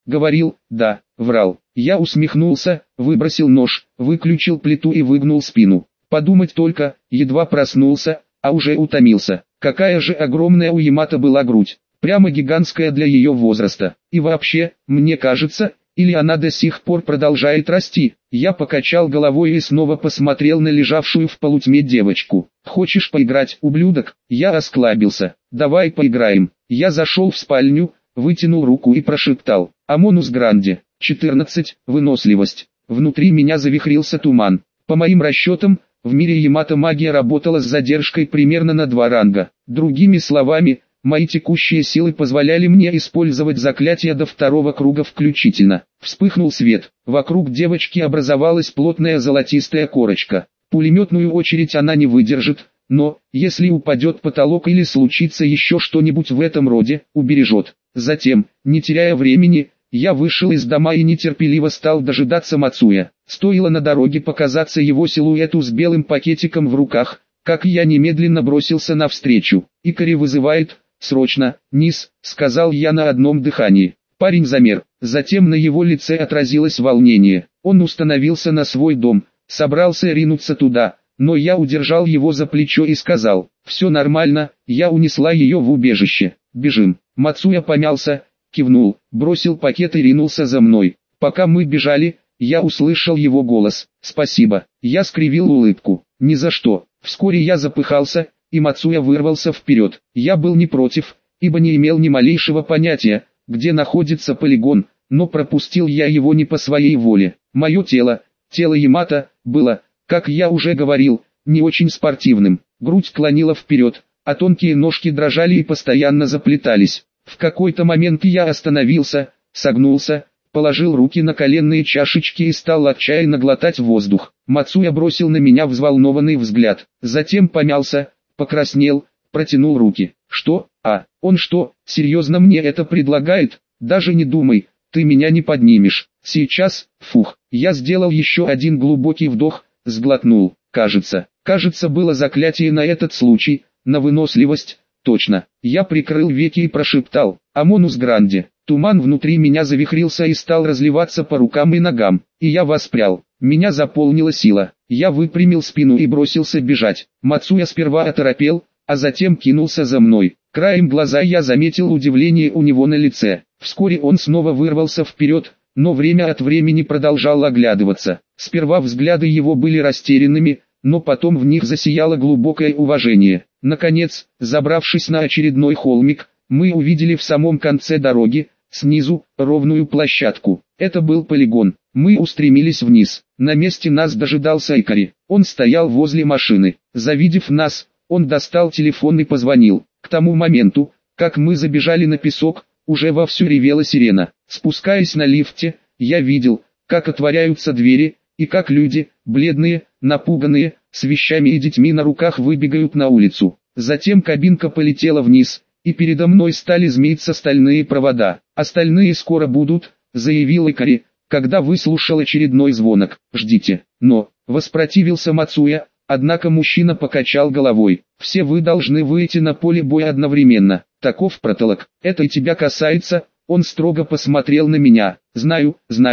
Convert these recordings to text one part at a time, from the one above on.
говорил, да, врал. Я усмехнулся, выбросил нож, выключил плиту и выгнул спину. Подумать только, едва проснулся, а уже утомился. Какая же огромная у Ямато была грудь, прямо гигантская для ее возраста. И вообще, мне кажется, или она до сих пор продолжает расти. Я покачал головой и снова посмотрел на лежавшую в полутьме девочку. «Хочешь поиграть, ублюдок?» Я осклабился. «Давай поиграем». Я зашел в спальню, вытянул руку и прошептал: «Амонус Гранди, 14, выносливость». Внутри меня завихрился туман. По моим расчетам, в мире Ямато магия работала с задержкой примерно на 2 ранга. Другими словами, мои текущие силы позволяли мне использовать заклятия до 2-го круга включительно. Вспыхнул свет, вокруг девочки образовалась плотная золотистая корочка. Пулеметную очередь она не выдержит, но, если упадет потолок или случится еще что-нибудь в этом роде, убережет. Затем, не теряя времени, я вышел из дома и нетерпеливо стал дожидаться Мацуя. Стоило на дороге показаться его силуэту с белым пакетиком в руках, как я немедленно бросился навстречу. «Икари вызывает, срочно, низ», — сказал я на одном дыхании. Парень замер, затем на его лице отразилось волнение. Он установился на свой дом, собрался ринуться туда, но я удержал его за плечо и сказал: «Все нормально, я унесла ее в убежище, бежим». Мацуя помялся, кивнул, бросил пакет и ринулся за мной. Пока мы бежали, я услышал его голос: «Спасибо». Я скривил улыбку: «Ни за что». Вскоре я запыхался, и Мацуя вырвался вперед. Я был не против, ибо не имел ни малейшего понятия, где находится полигон, но пропустил я его не по своей воле. Мое тело Ямато, было, как я уже говорил, не очень спортивным. Грудь клонила вперед, а тонкие ножки дрожали и постоянно заплетались. В какой-то момент я остановился, согнулся, положил руки на коленные чашечки и стал отчаянно глотать воздух. Мацуя бросил на меня взволнованный взгляд, затем помялся, покраснел, протянул руки. «Что? Он что, серьезно мне это предлагает? Даже не думай, ты меня не поднимешь. Сейчас». Фух, я сделал еще один глубокий вдох, сглотнул. Кажется, было заклятие на этот случай, на выносливость. Точно. Я прикрыл веки и прошептал: «Амонус Гранди». Туман внутри меня завихрился и стал разливаться по рукам и ногам, и я воспрял. Меня заполнила сила. Я выпрямил спину и бросился бежать. Мацуя сперва оторопел, а затем кинулся за мной. Краем глаза я заметил удивление у него на лице. Вскоре он снова вырвался вперед, но время от времени продолжал оглядываться. Сперва взгляды его были растерянными, но потом в них засияло глубокое уважение. Наконец, забравшись на очередной холмик, мы увидели в самом конце дороги, снизу, ровную площадку. Это был полигон. Мы устремились вниз. На месте нас дожидался Икари. Он стоял возле машины. Завидев нас, он достал телефон и позвонил. К тому моменту, как мы забежали на песок, уже вовсю ревела сирена. Спускаясь на лифте, я видел, как отворяются двери, и как люди, бледные, напуганные, с вещами и детьми на руках выбегают на улицу. Затем кабинка полетела вниз, и передо мной стали змеиться стальные провода. «Остальные скоро будут», — заявил Икари, когда выслушал очередной звонок. «Ждите». Но, воспротивился Мацуя, однако мужчина покачал головой. «Все вы должны выйти на поле боя одновременно. Таков протолок. Это и тебя касается». Он строго посмотрел на меня. «Знаю,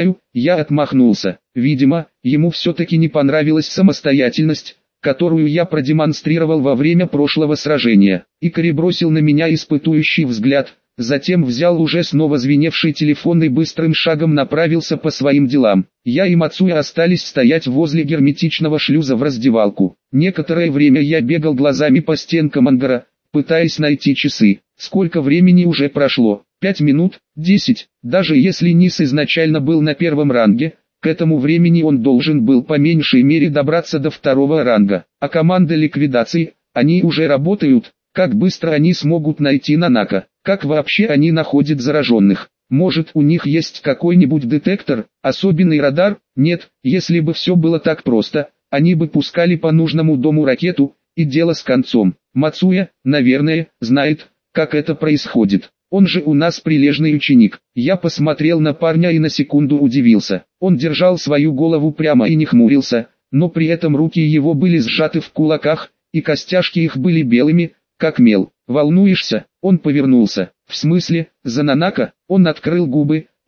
я отмахнулся. Видимо, ему все-таки не понравилась самостоятельность, которую я продемонстрировал во время прошлого сражения. Икари бросил на меня испытующий взгляд, затем взял уже снова звеневший телефон и быстрым шагом направился по своим делам. Я и Мацуя остались стоять возле герметичного шлюза в раздевалку. Некоторое время я бегал глазами по стенкам ангара, пытаясь найти часы. Сколько времени уже прошло? 5 минут, 10, даже если низ изначально был на 1-м ранге, к этому времени он должен был по меньшей мере добраться до 2-го ранга. А команда ликвидации, они уже работают, как быстро они смогут найти Нанака, как вообще они находят зараженных. Может, у них есть какой-нибудь детектор, особенный радар? Нет, если бы все было так просто, они бы пускали по нужному дому ракету, и дело с концом. Мацуя, наверное, знает, как это происходит. Он же у нас прилежный ученик. Я посмотрел на парня и на секунду удивился. Он держал свою голову прямо и не хмурился, но при этом руки его были сжаты в кулаках, и костяшки их были белыми, как мел. «Волнуешься?» Он повернулся. «В смысле, за Нанака?» Он открыл губы,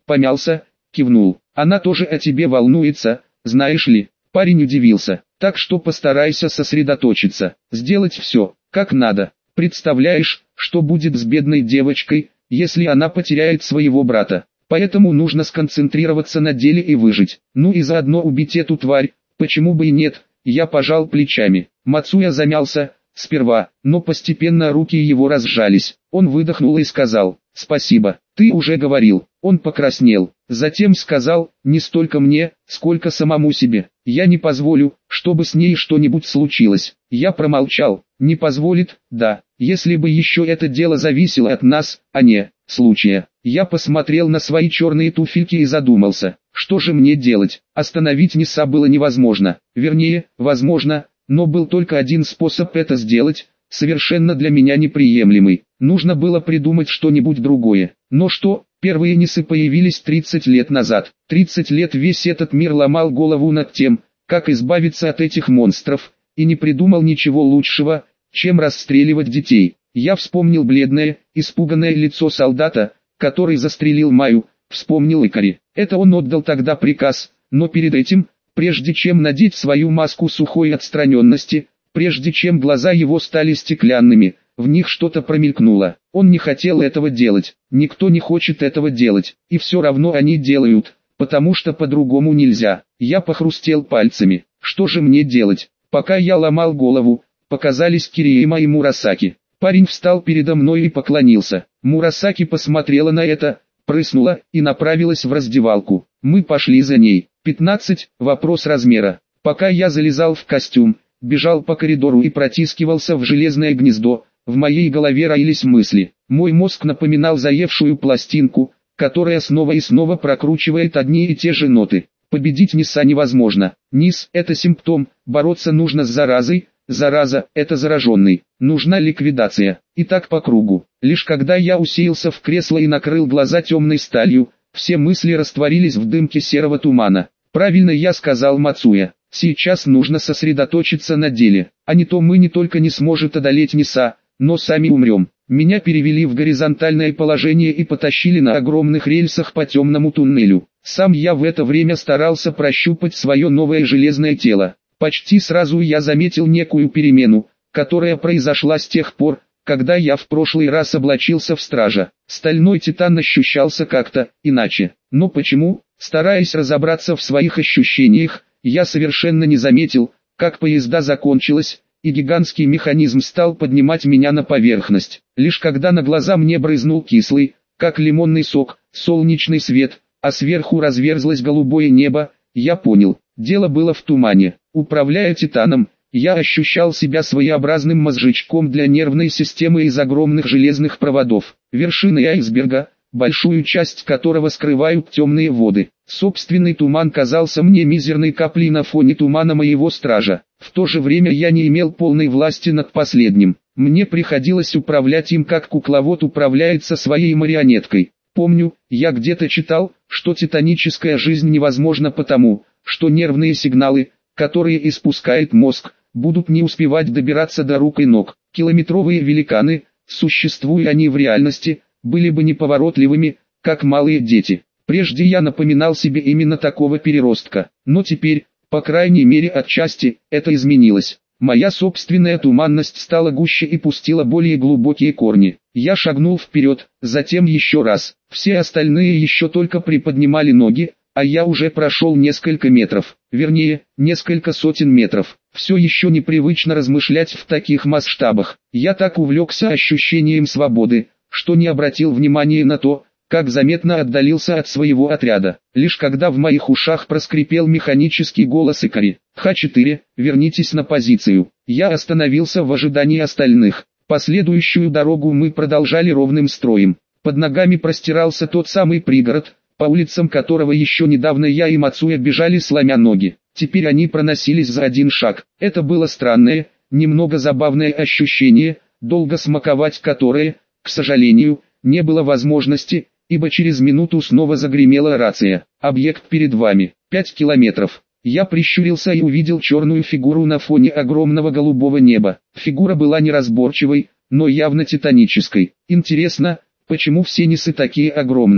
помялся, кивнул. Она тоже о тебе волнуется, знаешь ли. Парень удивился. Так что постарайся сосредоточиться, сделать все, как надо. Представляешь, что будет с бедной девочкой, если она потеряет своего брата. Поэтому нужно сконцентрироваться на деле и выжить. Ну и заодно убить эту тварь, почему бы и нет. Я пожал плечами. Мацуя замялся, сперва, но постепенно руки его разжались. Он выдохнул и сказал: «Спасибо, ты уже говорил». Он покраснел, затем сказал: «Не столько мне, сколько самому себе. Я не позволю, чтобы с ней что-нибудь случилось». Я промолчал. «Не позволит, да, если бы еще это дело зависело от нас, а не случая». Я посмотрел на свои черные туфельки и задумался, что же мне делать. Остановить Ниса было невозможно, вернее, возможно, но был только один способ это сделать, совершенно для меня неприемлемый. Нужно было придумать что-нибудь другое. Но что? Первые Нисы появились 30 лет назад. 30 лет весь этот мир ломал голову над тем, как избавиться от этих монстров, и не придумал ничего лучшего, чем расстреливать детей. Я вспомнил бледное, испуганное лицо солдата, который застрелил Майю, вспомнил Икари. Это он отдал тогда приказ, но перед этим, прежде чем надеть свою маску сухой отстраненности, прежде чем глаза его стали стеклянными, в них что-то промелькнуло. Он не хотел этого делать, никто не хочет этого делать, и все равно они делают, потому что по-другому нельзя. Я похрустел пальцами. Что же мне делать? Пока я ломал голову, показались Кириэма и Мурасаки. Парень встал передо мной и поклонился. Мурасаки посмотрела на это, прыснула и направилась в раздевалку. Мы пошли за ней. 15. Вопрос размера. Пока я залезал в костюм, бежал по коридору и протискивался в железное гнездо, в моей голове роились мысли. Мой мозг напоминал заевшую пластинку, которая снова и снова прокручивает одни и те же ноты. Победить Ниса невозможно. Нис – это симптом, бороться нужно с заразой, зараза – это зараженный. Нужна ликвидация. И так по кругу. Лишь когда я уселся в кресло и накрыл глаза темной сталью, все мысли растворились в дымке серого тумана. Правильно я сказал Мацуя. Сейчас нужно сосредоточиться на деле, а не то мы не только не сможем одолеть Ниса, но сами умрем. Меня перевели в горизонтальное положение и потащили на огромных рельсах по темному туннелю. Сам я в это время старался прощупать свое новое железное тело. Почти сразу я заметил некую перемену, которая произошла с тех пор, когда я в прошлый раз облачился в стража. Стальной титан ощущался как-то иначе. Но почему? Стараясь разобраться в своих ощущениях, я совершенно не заметил, как поезда закончилась, и гигантский механизм стал поднимать меня на поверхность. Лишь когда на глаза мне брызнул кислый, как лимонный сок, солнечный свет, а сверху разверзлось голубое небо, я понял, дело было в тумане. Управляя титаном, я ощущал себя своеобразным мозжечком для нервной системы из огромных железных проводов. Вершины айсберга, большую часть которого скрывают темные воды. Собственный туман казался мне мизерной каплей на фоне тумана моего стража. В то же время я не имел полной власти над последним. Мне приходилось управлять им, как кукловод управляется своей марионеткой. Помню, я где-то читал, что титаническая жизнь невозможна потому, что нервные сигналы, которые испускает мозг, будут не успевать добираться до рук и ног. Километровые великаны, существуя они в реальности, были бы неповоротливыми, как малые дети. Прежде я напоминал себе именно такого переростка, но теперь, по крайней мере отчасти, это изменилось. Моя собственная туманность стала гуще и пустила более глубокие корни. Я шагнул вперед, затем еще раз. Все остальные еще только приподнимали ноги, а я уже прошел несколько метров, вернее, несколько сотен метров. Все еще непривычно размышлять в таких масштабах. Я так увлекся ощущением свободы, что не обратил внимания на то, как заметно отдалился от своего отряда. Лишь когда в моих ушах проскрипел механический голос Икари: «Х4, вернитесь на позицию». Я остановился в ожидании остальных. Последующую дорогу мы продолжали ровным строем. Под ногами простирался тот самый пригород, по улицам которого еще недавно я и Мацуя бежали сломя ноги. Теперь они проносились за один шаг. Это было странное, немного забавное ощущение, долго смаковать которое, к сожалению, не было возможности, ибо через минуту снова загремела рация. «Объект перед вами. 5 километров». Я прищурился и увидел черную фигуру на фоне огромного голубого неба. Фигура была неразборчивой, но явно титанической. Интересно, почему все Нисы такие огромные?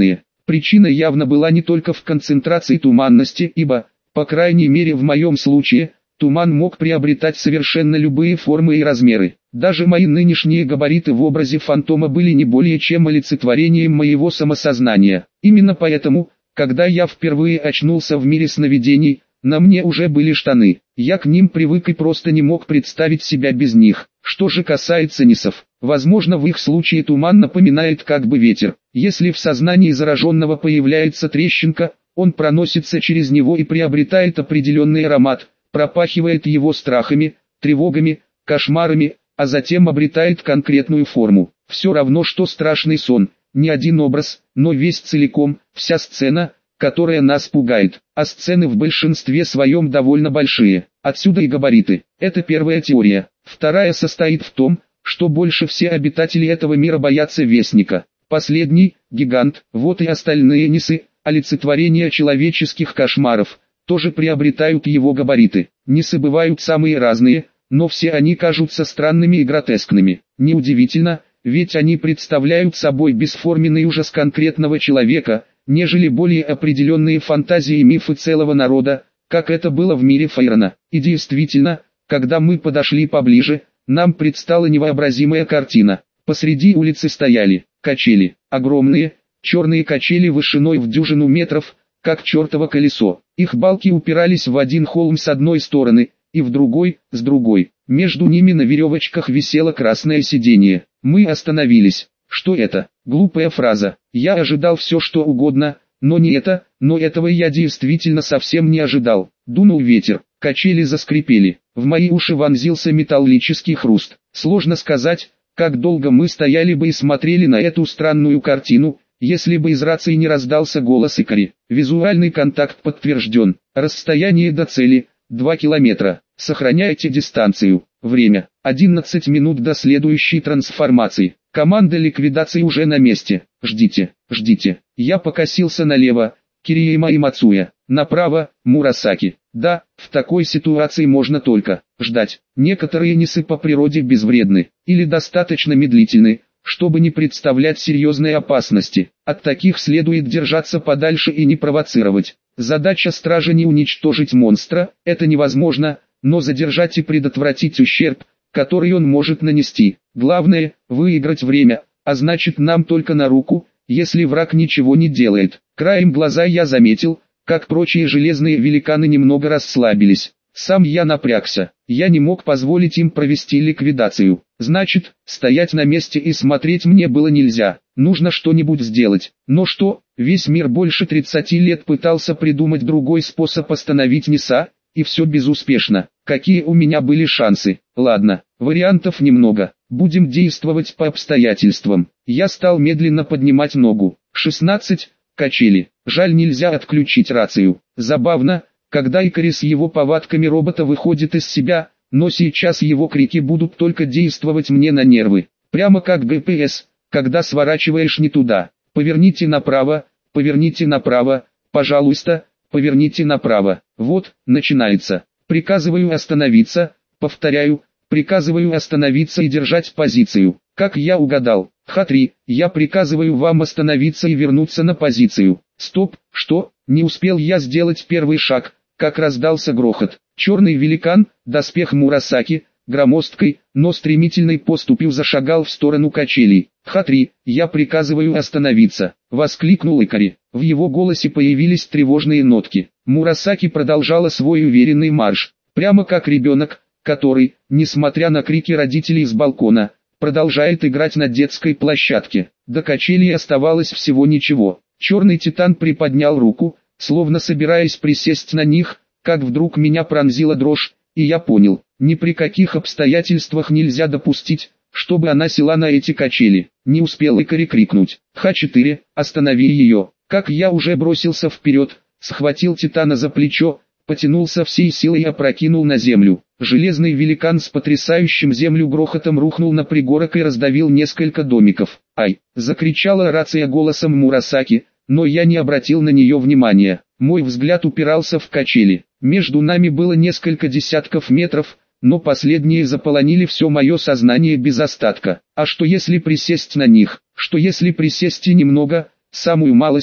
Причина явно была не только в концентрации туманности, ибо, по крайней мере в моем случае, туман мог приобретать совершенно любые формы и размеры. Даже мои нынешние габариты в образе фантома были не более чем олицетворением моего самосознания. Именно поэтому, когда я впервые очнулся в мире сновидений, на мне уже были штаны. Я к ним привык и просто не мог представить себя без них. Что же касается нисов, возможно в их случае туман напоминает как бы ветер. Если в сознании зараженного появляется трещинка, он проносится через него и приобретает определенный аромат, пропахивает его страхами, тревогами, кошмарами, а затем обретает конкретную форму. Все равно что страшный сон, не один образ, но весь целиком, вся сцена, которая нас пугает, а сцены в большинстве своем довольно большие, отсюда и габариты. Это первая теория. Вторая состоит в том, что больше все обитатели этого мира боятся Вестника. Последний, гигант, вот и остальные нисы, олицетворения человеческих кошмаров, тоже приобретают его габариты. Нисы бывают самые разные, но все они кажутся странными и гротескными. Неудивительно, ведь они представляют собой бесформенный ужас конкретного человека, нежели более определенные фантазии и мифы целого народа, как это было в мире Фейрона. И действительно, когда мы подошли поближе, нам предстала невообразимая картина. Посреди улицы стояли качели, огромные, черные качели вышиной в дюжину метров, как чертово колесо. Их балки упирались в один холм с одной стороны, и в другой, с другой. Между ними на веревочках висело красное сиденье. Мы остановились. Что это? Глупая фраза. Я ожидал все что угодно, но не это, но этого я действительно совсем не ожидал. Дунул ветер, качели заскрипели. В мои уши вонзился металлический хруст. Сложно сказать, как долго мы стояли бы и смотрели на эту странную картину, если бы из рации не раздался голос Икари. Визуальный контакт подтвержден. Расстояние до цели – 2 километра. Сохраняйте дистанцию. Время – 11 минут до следующей трансформации. Команда ликвидации уже на месте. Ждите, ждите. Я покосился налево. Кириэма и Мацуя. Направо – Мурасаки. Да, в такой ситуации можно только ждать. Некоторые нисы по природе безвредны, или достаточно медлительны, чтобы не представлять серьезной опасности. От таких следует держаться подальше и не провоцировать. Задача стража не уничтожить монстра, это невозможно, но задержать и предотвратить ущерб, который он может нанести. Главное – выиграть время, а значит нам только на руку, если враг ничего не делает. Краем глаза я заметил, как прочие железные великаны немного расслабились. Сам я напрягся, я не мог позволить им провести ликвидацию. Значит, стоять на месте и смотреть мне было нельзя, нужно что-нибудь сделать. Но что, весь мир больше 30 лет пытался придумать другой способ остановить Ниса, и все безуспешно. Какие у меня были шансы? Ладно, вариантов немного, будем действовать по обстоятельствам. Я стал медленно поднимать ногу. 16, качели. Жаль, нельзя отключить рацию. Забавно, когда Икари с его повадками робота выходит из себя, но сейчас его крики будут только действовать мне на нервы. Прямо как ГПС, когда сворачиваешь не туда. Поверните направо, пожалуйста, поверните направо. Вот, начинается. Приказываю остановиться, повторяю, приказываю остановиться и держать позицию. Как я угадал? Х3, я приказываю вам остановиться и вернуться на позицию. Стоп, что? Не успел я сделать первый шаг, как раздался грохот. Черный великан, доспех Мурасаки, громоздкой, но стремительной поступью зашагал в сторону качелей. Х3, я приказываю остановиться, воскликнул Икари. В его голосе появились тревожные нотки. Мурасаки продолжала свой уверенный марш, прямо как ребенок, который, несмотря на крики родителей с балкона, продолжает играть на детской площадке. До качелей оставалось всего ничего. Черный титан приподнял руку, словно собираясь присесть на них, как вдруг меня пронзила дрожь, и я понял, ни при каких обстоятельствах нельзя допустить, чтобы она села на эти качели. Не успел Икари крикнуть: «Х4, останови ее!» Как я уже бросился вперед, схватил титана за плечо, потянулся всей силой и опрокинул на землю. Железный великан с потрясающим землю грохотом рухнул на пригорок и раздавил несколько домиков. «Ай!» — закричала рация голосом Мурасаки, но я не обратил на нее внимания. Мой взгляд упирался в качели. Между нами было несколько десятков метров, но последние заполонили все мое сознание без остатка. А что если присесть на них? Что если присесть и немного, самую малость,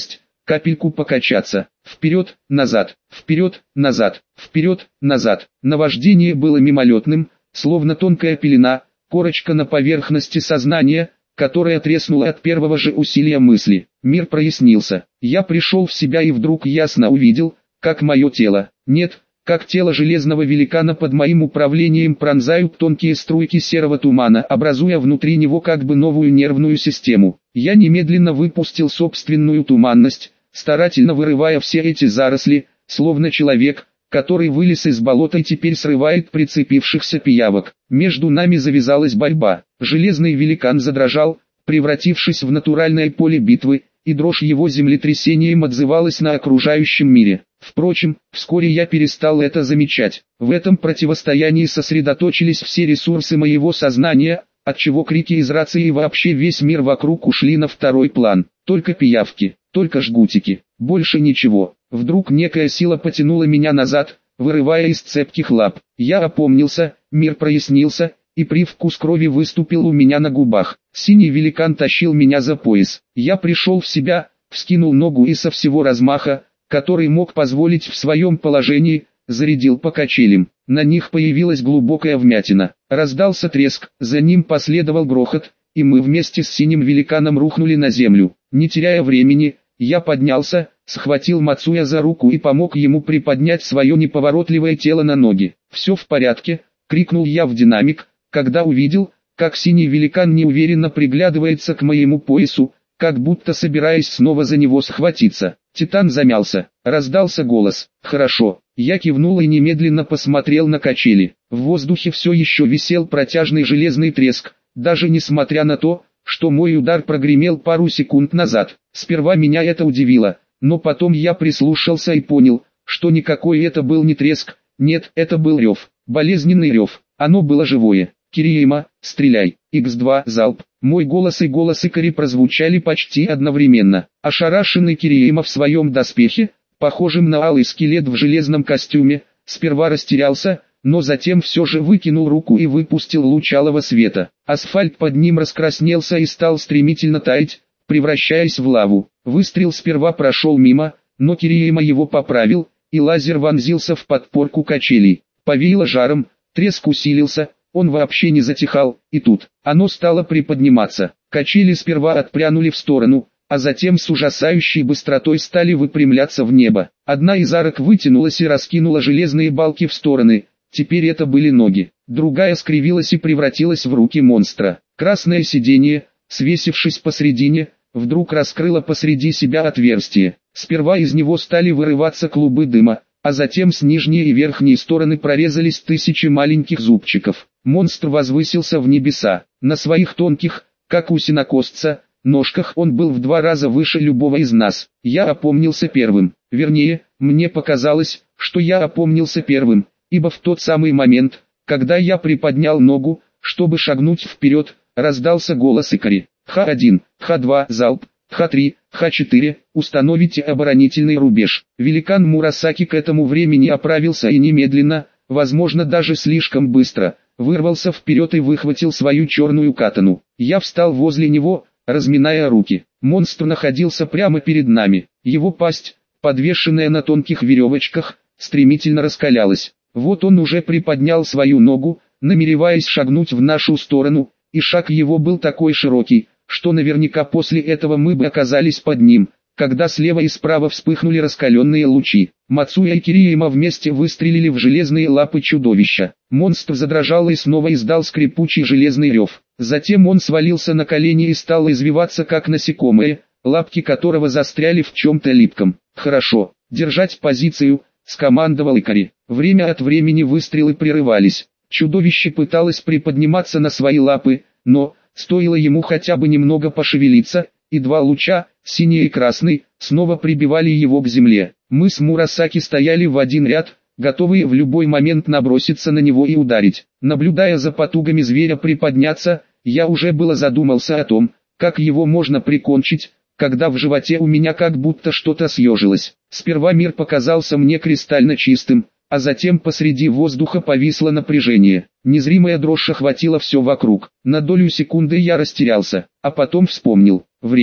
капельку покачаться. Вперед, назад, вперед, назад, вперед, назад. Наваждение было мимолетным, словно тонкая пелена, корочка на поверхности сознания, которая треснула от первого же усилия мысли. Мир прояснился. Я пришел в себя и вдруг ясно увидел, как мое тело, нет, как тело железного великана под моим управлением пронзают тонкие струйки серого тумана, образуя внутри него как бы новую нервную систему. Я немедленно выпустил собственную туманность, старательно вырывая все эти заросли, словно человек, который вылез из болота и теперь срывает прицепившихся пиявок. Между нами завязалась борьба. Железный великан задрожал, превратившись в натуральное поле битвы, и дрожь его землетрясением отзывалась на окружающем мире. Впрочем, вскоре я перестал это замечать. В этом противостоянии сосредоточились все ресурсы моего сознания, отчего крики из рации и вообще весь мир вокруг ушли на второй план. Только пиявки, только жгутики, больше ничего. Вдруг некая сила потянула меня назад, вырывая из цепких лап. Я опомнился, мир прояснился, и привкус крови выступил у меня на губах. Синий великан тащил меня за пояс. Я пришел в себя, вскинул ногу и со всего размаха, который мог позволить в своем положении, зарядил по качелям. На них появилась глубокая вмятина. Раздался треск, за ним последовал грохот, и мы вместе с синим великаном рухнули на землю. Не теряя времени, я поднялся, схватил Мацуя за руку и помог ему приподнять свое неповоротливое тело на ноги. «Все в порядке», — крикнул я в динамик, когда увидел, как синий великан неуверенно приглядывается к моему поясу, как будто собираясь снова за него схватиться. Титан замялся. Раздался голос. «Хорошо». Я кивнул и немедленно посмотрел на качели. В воздухе все еще висел протяжный железный треск, даже несмотря на то, что мой удар прогремел пару секунд назад. Сперва меня это удивило, но потом я прислушался и понял, что никакой это был не треск, нет, это был рев, болезненный рев, оно было живое. «Кириэма, стреляй!» Х2 залп. Мой голос и голос Икари прозвучали почти одновременно. Ошарашенный Кириэма в своем доспехе, похожим на алый скелет в железном костюме, сперва растерялся, но затем все же выкинул руку и выпустил луч алого света. Асфальт под ним раскраснелся и стал стремительно таять, превращаясь в лаву. Выстрел сперва прошел мимо, но Кириэма его поправил, и лазер вонзился в подпорку качелей. Повеяло жаром, треск усилился. Он вообще не затихал, и тут, оно стало приподниматься. Качели сперва отпрянули в сторону, а затем с ужасающей быстротой стали выпрямляться в небо. Одна из арок вытянулась и раскинула железные балки в стороны, теперь это были ноги. Другая скривилась и превратилась в руки монстра. Красное сиденье, свесившись посредине, вдруг раскрыло посреди себя отверстие. Сперва из него стали вырываться клубы дыма, а затем с нижней и верхней стороны прорезались тысячи маленьких зубчиков. Монстр возвысился в небеса. На своих тонких, как у сенокосца, ножках он был в 2 раза выше любого из нас. Я опомнился первым. Вернее, мне показалось, что я опомнился первым, ибо в тот самый момент, когда я приподнял ногу, чтобы шагнуть вперед, раздался голос Икари. Х1, Х2 залп, Х3, Х4, установите оборонительный рубеж. Великан Мурасаки к этому времени оправился и немедленно, возможно даже слишком быстро, вырвался вперед и выхватил свою черную катану. Я встал возле него, разминая руки. Монстр находился прямо перед нами. Его пасть, подвешенная на тонких веревочках, стремительно раскалялась. Вот он уже приподнял свою ногу, намереваясь шагнуть в нашу сторону, и шаг его был такой широкий, что наверняка после этого мы бы оказались под ним, когда слева и справа вспыхнули раскаленные лучи. Мацуя и Кириэма вместе выстрелили в железные лапы чудовища. Монстр задрожал и снова издал скрипучий железный рев. Затем он свалился на колени и стал извиваться как насекомое, лапки которого застряли в чем-то липком. «Хорошо, держать позицию», — скомандовал Икари. Время от времени выстрелы прерывались. Чудовище пыталось приподниматься на свои лапы, но, стоило ему хотя бы немного пошевелиться, и 2 луча, синий и красный, снова прибивали его к земле. Мы с Мурасаки стояли в один ряд, готовые в любой момент наброситься на него и ударить. Наблюдая за потугами зверя приподняться, я уже было задумался о том, как его можно прикончить, когда в животе у меня как будто что-то съежилось. Сперва мир показался мне кристально чистым, а затем посреди воздуха повисло напряжение. Незримая дрожь охватила все вокруг. На долю секунды я растерялся, а потом вспомнил. Время.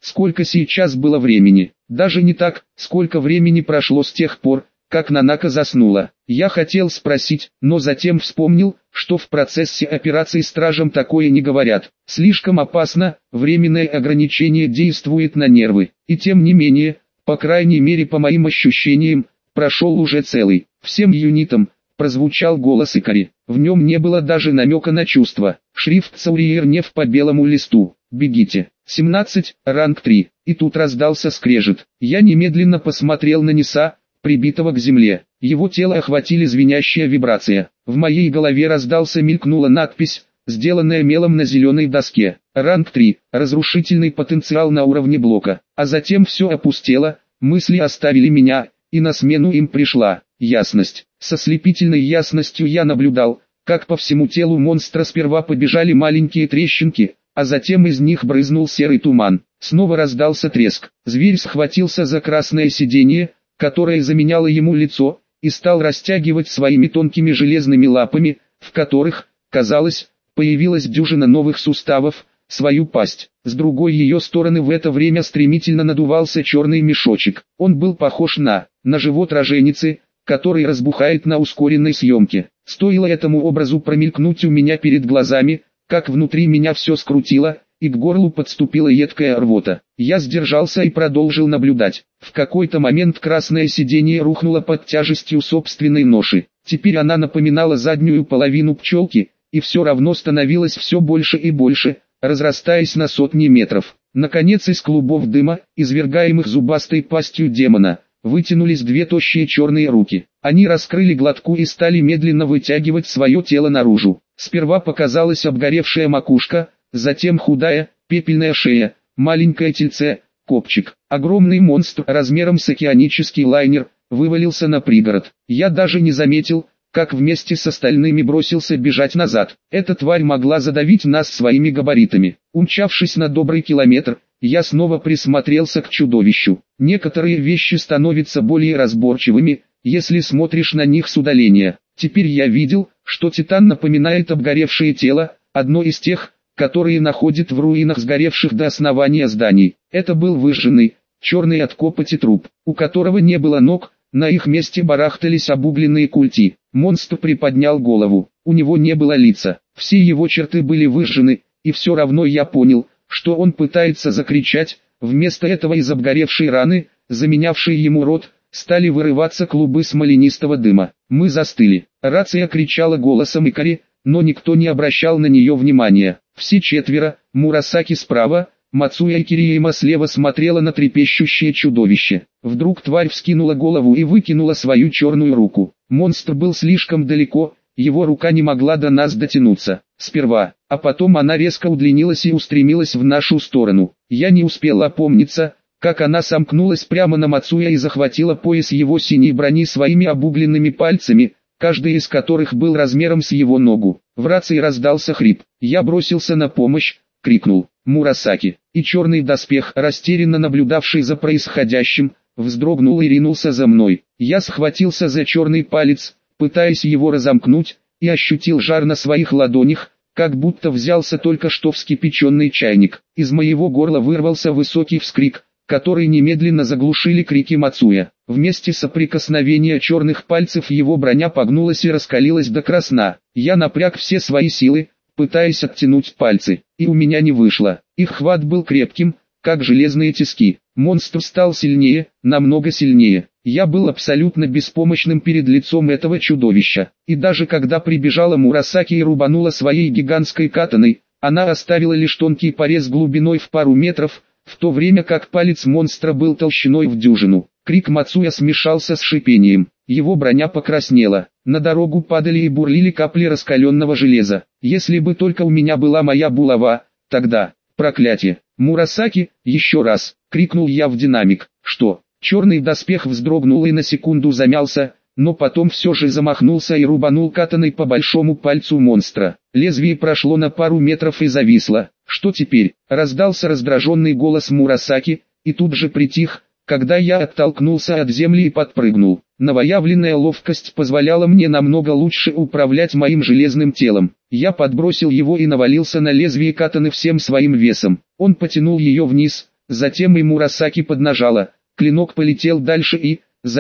сколько сейчас было времени. Даже не так, сколько времени прошло с тех пор, как Нанака заснула. Я хотел спросить, но затем вспомнил, что в процессе операции стражам такое не говорят. Слишком опасно, временное ограничение действует на нервы. И тем не менее, по крайней мере по моим ощущениям, прошел уже целый. Всем юнитам, прозвучал голос Икари. В нем не было даже намека на чувства. Шрифт Сауриернев по белому листу. Бегите. 17, ранг 3. И тут раздался скрежет. Я немедленно посмотрел на Ниса, прибитого к земле. Его тело охватили звенящая вибрация. В моей голове мелькнула надпись, сделанная мелом на зеленой доске. Ранг 3. Разрушительный потенциал на уровне блока. А затем все опустело, мысли оставили меня, и на смену им пришла ясность. Со слепительной ясностью я наблюдал, как по всему телу монстра сперва побежали маленькие трещинки, а затем из них брызнул серый туман. Снова раздался треск. Зверь схватился за красное сиденье, которое заменяло ему лицо, и стал растягивать своими тонкими железными лапами, в которых, казалось, появилась дюжина новых суставов, свою пасть. С другой ее стороны в это время стремительно надувался черный мешочек. Он был похож на живот роженицы, который разбухает на ускоренной съемке. Стоило этому образу промелькнуть у меня перед глазами, как внутри меня все скрутило, и к горлу подступила едкая рвота. Я сдержался и продолжил наблюдать. В какой-то момент красное сиденье рухнуло под тяжестью собственной ноши. Теперь она напоминала заднюю половину пчелки, и все равно становилась все больше и больше, разрастаясь на сотни метров. Наконец из клубов дыма, извергаемых зубастой пастью демона, вытянулись две тощие черные руки. Они раскрыли глотку и стали медленно вытягивать свое тело наружу. Сперва показалась обгоревшая макушка, затем худая, пепельная шея, маленькое тельце, копчик. Огромный монстр размером с океанический лайнер вывалился на пригород. Я даже не заметил, как вместе с остальными бросился бежать назад. Эта тварь могла задавить нас своими габаритами. Умчавшись на добрый километр, я снова присмотрелся к чудовищу. Некоторые вещи становятся более разборчивыми, если смотришь на них с удаления. Теперь я видел, что Титан напоминает обгоревшее тело, одно из тех, которые находят в руинах сгоревших до основания зданий. Это был выжженный, черный от копоти труп, у которого не было ног, на их месте барахтались обугленные культи. Монстр приподнял голову, у него не было лица, все его черты были выжжены, и все равно я понял, что он пытается закричать. Вместо этого из обгоревшей раны, заменявшей ему рот, стали вырываться клубы смоленистого дыма. Мы застыли. Рация кричала голосом Икари, но никто не обращал на нее внимания. Все четверо, Мурасаки справа, Мацуя и Кириэма слева, смотрела на трепещущее чудовище. Вдруг тварь вскинула голову и выкинула свою черную руку. Монстр был слишком далеко, его рука не могла до нас дотянуться. Сперва, а потом она резко удлинилась и устремилась в нашу сторону. Я не успел опомниться, как она сомкнулась прямо на Мацуя и захватила пояс его синей брони своими обугленными пальцами, каждый из которых был размером с его ногу. В рации раздался хрип. Я бросился на помощь, крикнул «Мурасаки!» И черный доспех, растерянно наблюдавший за происходящим, вздрогнул и ринулся за мной. Я схватился за черный палец, пытаясь его разомкнуть, и ощутил жар на своих ладонях, как будто взялся только что вскипяченный чайник. Из моего горла вырвался высокий вскрик, который немедленно заглушили крики Мацуя. Вместе соприкосновения черных пальцев его броня погнулась и раскалилась до красна. Я напряг все свои силы, пытаясь оттянуть пальцы, и у меня не вышло. Их хват был крепким, как железные тиски. Монстр стал сильнее, намного сильнее. Я был абсолютно беспомощным перед лицом этого чудовища. И даже когда прибежала Мурасаки и рубанула своей гигантской катаной, она оставила лишь тонкий порез глубиной в пару метров, в то время как палец монстра был толщиной в дюжину. Крик Мацуя смешался с шипением. Его броня покраснела. На дорогу падали и бурлили капли раскаленного железа. Если бы только у меня была моя булава, тогда... Проклятие! Мурасаки, еще раз! Крикнул я в динамик. Что? Черный доспех вздрогнул и на секунду замялся, но потом все же замахнулся и рубанул катаной по большому пальцу монстра. Лезвие прошло на пару метров и зависло. Что теперь? Раздался раздраженный голос Мурасаки, и тут же притих, когда я оттолкнулся от земли и подпрыгнул. Новоявленная ловкость позволяла мне намного лучше управлять моим железным телом. Я подбросил его и навалился на лезвие катаны всем своим весом. Он потянул ее вниз, затем и Мурасаки поднажала, клинок полетел дальше и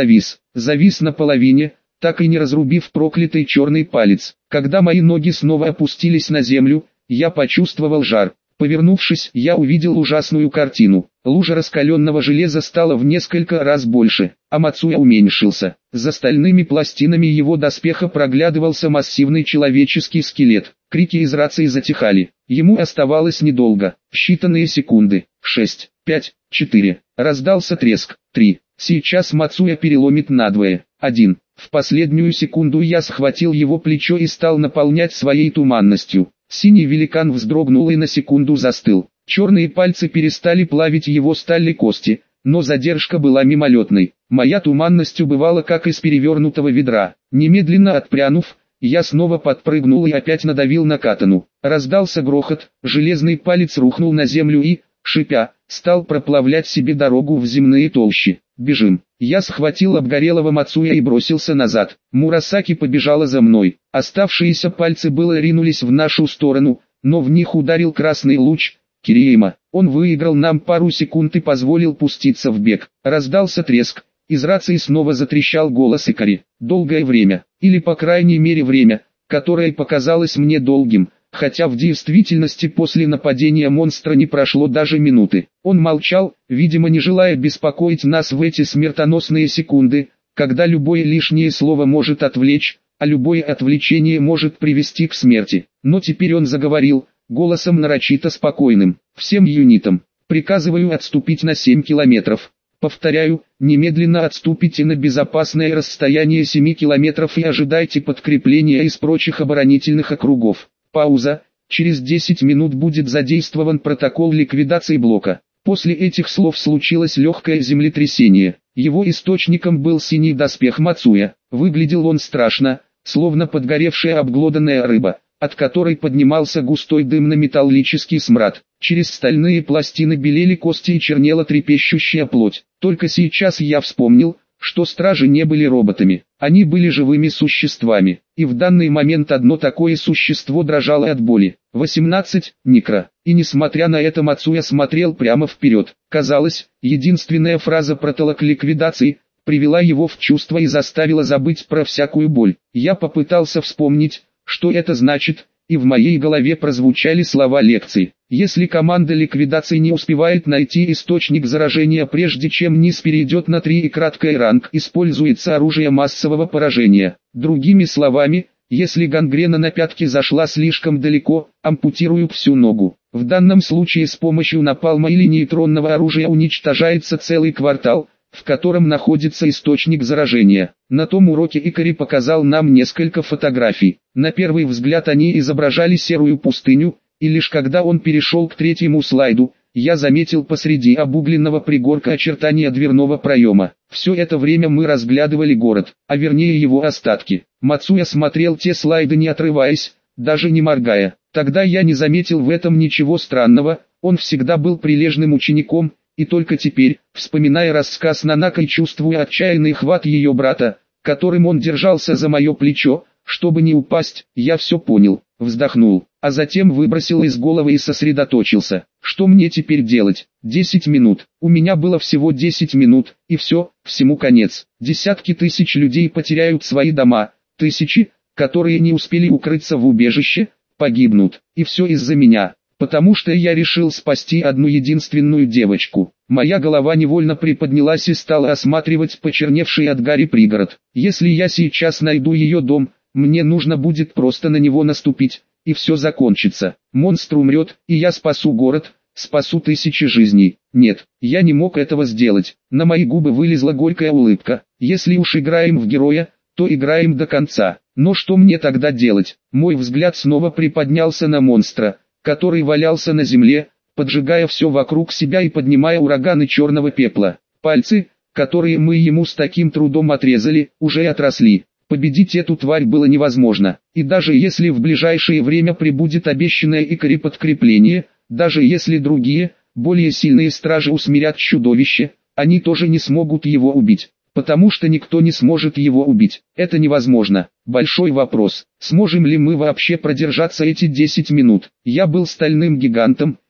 завис на половине, так и не разрубив проклятый черный палец. Когда мои ноги снова опустились на землю, я почувствовал жар. Повернувшись, я увидел ужасную картину. Лужа раскаленного железа стала в несколько раз больше, а Мацуя уменьшился. За стальными пластинами его доспеха проглядывался массивный человеческий скелет. Крики из рации затихали. Ему оставалось недолго, считанные секунды. 6, 5, 4. Раздался треск. 3. Сейчас Мацуя переломит надвое. 1. В последнюю секунду я схватил его плечо и стал наполнять своей туманностью. Синий великан вздрогнул и на секунду застыл. Черные пальцы перестали плавить его сталь и кости, но задержка была мимолетной. Моя туманность убывала как из перевернутого ведра. Немедленно отпрянув, я снова подпрыгнул и опять надавил на катану. Раздался грохот, железный палец рухнул на землю и, шипя, стал проплавлять себе дорогу в земные толщи. «Бежим!» Я схватил обгорелого Мацуя и бросился назад. Мурасаки побежала за мной. Оставшиеся пальцы было ринулись в нашу сторону, но в них ударил красный луч Кириэма. Он выиграл нам пару секунд и позволил пуститься в бег. Раздался треск. Из рации снова затрещал голос Икари. Долгое время, или по крайней мере время, которое показалось мне долгим, хотя в действительности после нападения монстра не прошло даже минуты. Он молчал, видимо не желая беспокоить нас в эти смертоносные секунды, когда любое лишнее слово может отвлечь, а любое отвлечение может привести к смерти. Но теперь он заговорил, голосом нарочито спокойным. Всем юнитам, приказываю отступить на 7 километров. Повторяю, немедленно отступите на безопасное расстояние 7 километров и ожидайте подкрепления из прочих оборонительных округов. Пауза. Через 10 минут будет задействован протокол ликвидации блока. После этих слов случилось легкое землетрясение. Его источником был синий доспех Мацуя. Выглядел он страшно, словно подгоревшая обглоданная рыба, от которой поднимался густой дымно-металлический смрад. Через стальные пластины белели кости и чернела трепещущая плоть. Только сейчас я вспомнил, что стражи не были роботами, они были живыми существами, и в данный момент одно такое существо дрожало от боли. 18. Некро. И несмотря на это Мацуя смотрел прямо вперед. Казалось, единственная фраза протокола ликвидации привела его в чувство и заставила забыть про всякую боль. Я попытался вспомнить, что это значит, и в моей голове прозвучали слова лекции. Если команда ликвидации не успевает найти источник заражения прежде чем низ перейдет на 3 и краткий ранг, используется оружие массового поражения. Другими словами, если гангрена на пятке зашла слишком далеко, ампутирую всю ногу. В данном случае с помощью напалма или нейтронного оружия уничтожается целый квартал, в котором находится источник заражения. На том уроке Икари показал нам несколько фотографий. На первый взгляд они изображали серую пустыню, и лишь когда он перешел к третьему слайду, я заметил посреди обугленного пригорка очертания дверного проема. Все это время мы разглядывали город, а вернее его остатки. Мацуя смотрел те слайды не отрываясь, даже не моргая. Тогда я не заметил в этом ничего странного, он всегда был прилежным учеником, и только теперь, вспоминая рассказ Нанако и чувствуя отчаянный хват ее брата, которым он держался за мое плечо, чтобы не упасть, я все понял, вздохнул, а затем выбросил из головы и сосредоточился. Что мне теперь делать? 10 минут. У меня было всего 10 минут, и все, всему конец. Десятки тысяч людей потеряют свои дома, тысячи, которые не успели укрыться в убежище, погибнут, и все из-за меня. Потому что я решил спасти одну единственную девочку. Моя голова невольно приподнялась и стала осматривать почерневший от гари пригород. Если я сейчас найду ее дом, мне нужно будет просто на него наступить, и все закончится. Монстр умрет, и я спасу город, спасу тысячи жизней. Нет, я не мог этого сделать. На мои губы вылезла горькая улыбка. Если уж играем в героя, то играем до конца. Но что мне тогда делать? Мой взгляд снова приподнялся на монстра, который валялся на земле, поджигая все вокруг себя и поднимая ураганы черного пепла. Пальцы, которые мы ему с таким трудом отрезали, уже отросли. Победить эту тварь было невозможно, и даже если в ближайшее время прибудет обещанное Икари подкрепление, даже если другие, более сильные стражи усмирят чудовище, они тоже не смогут его убить. Потому что никто не сможет его убить. Это невозможно. Большой вопрос, сможем ли мы вообще продержаться эти 10 минут. Я был стальным гигантом,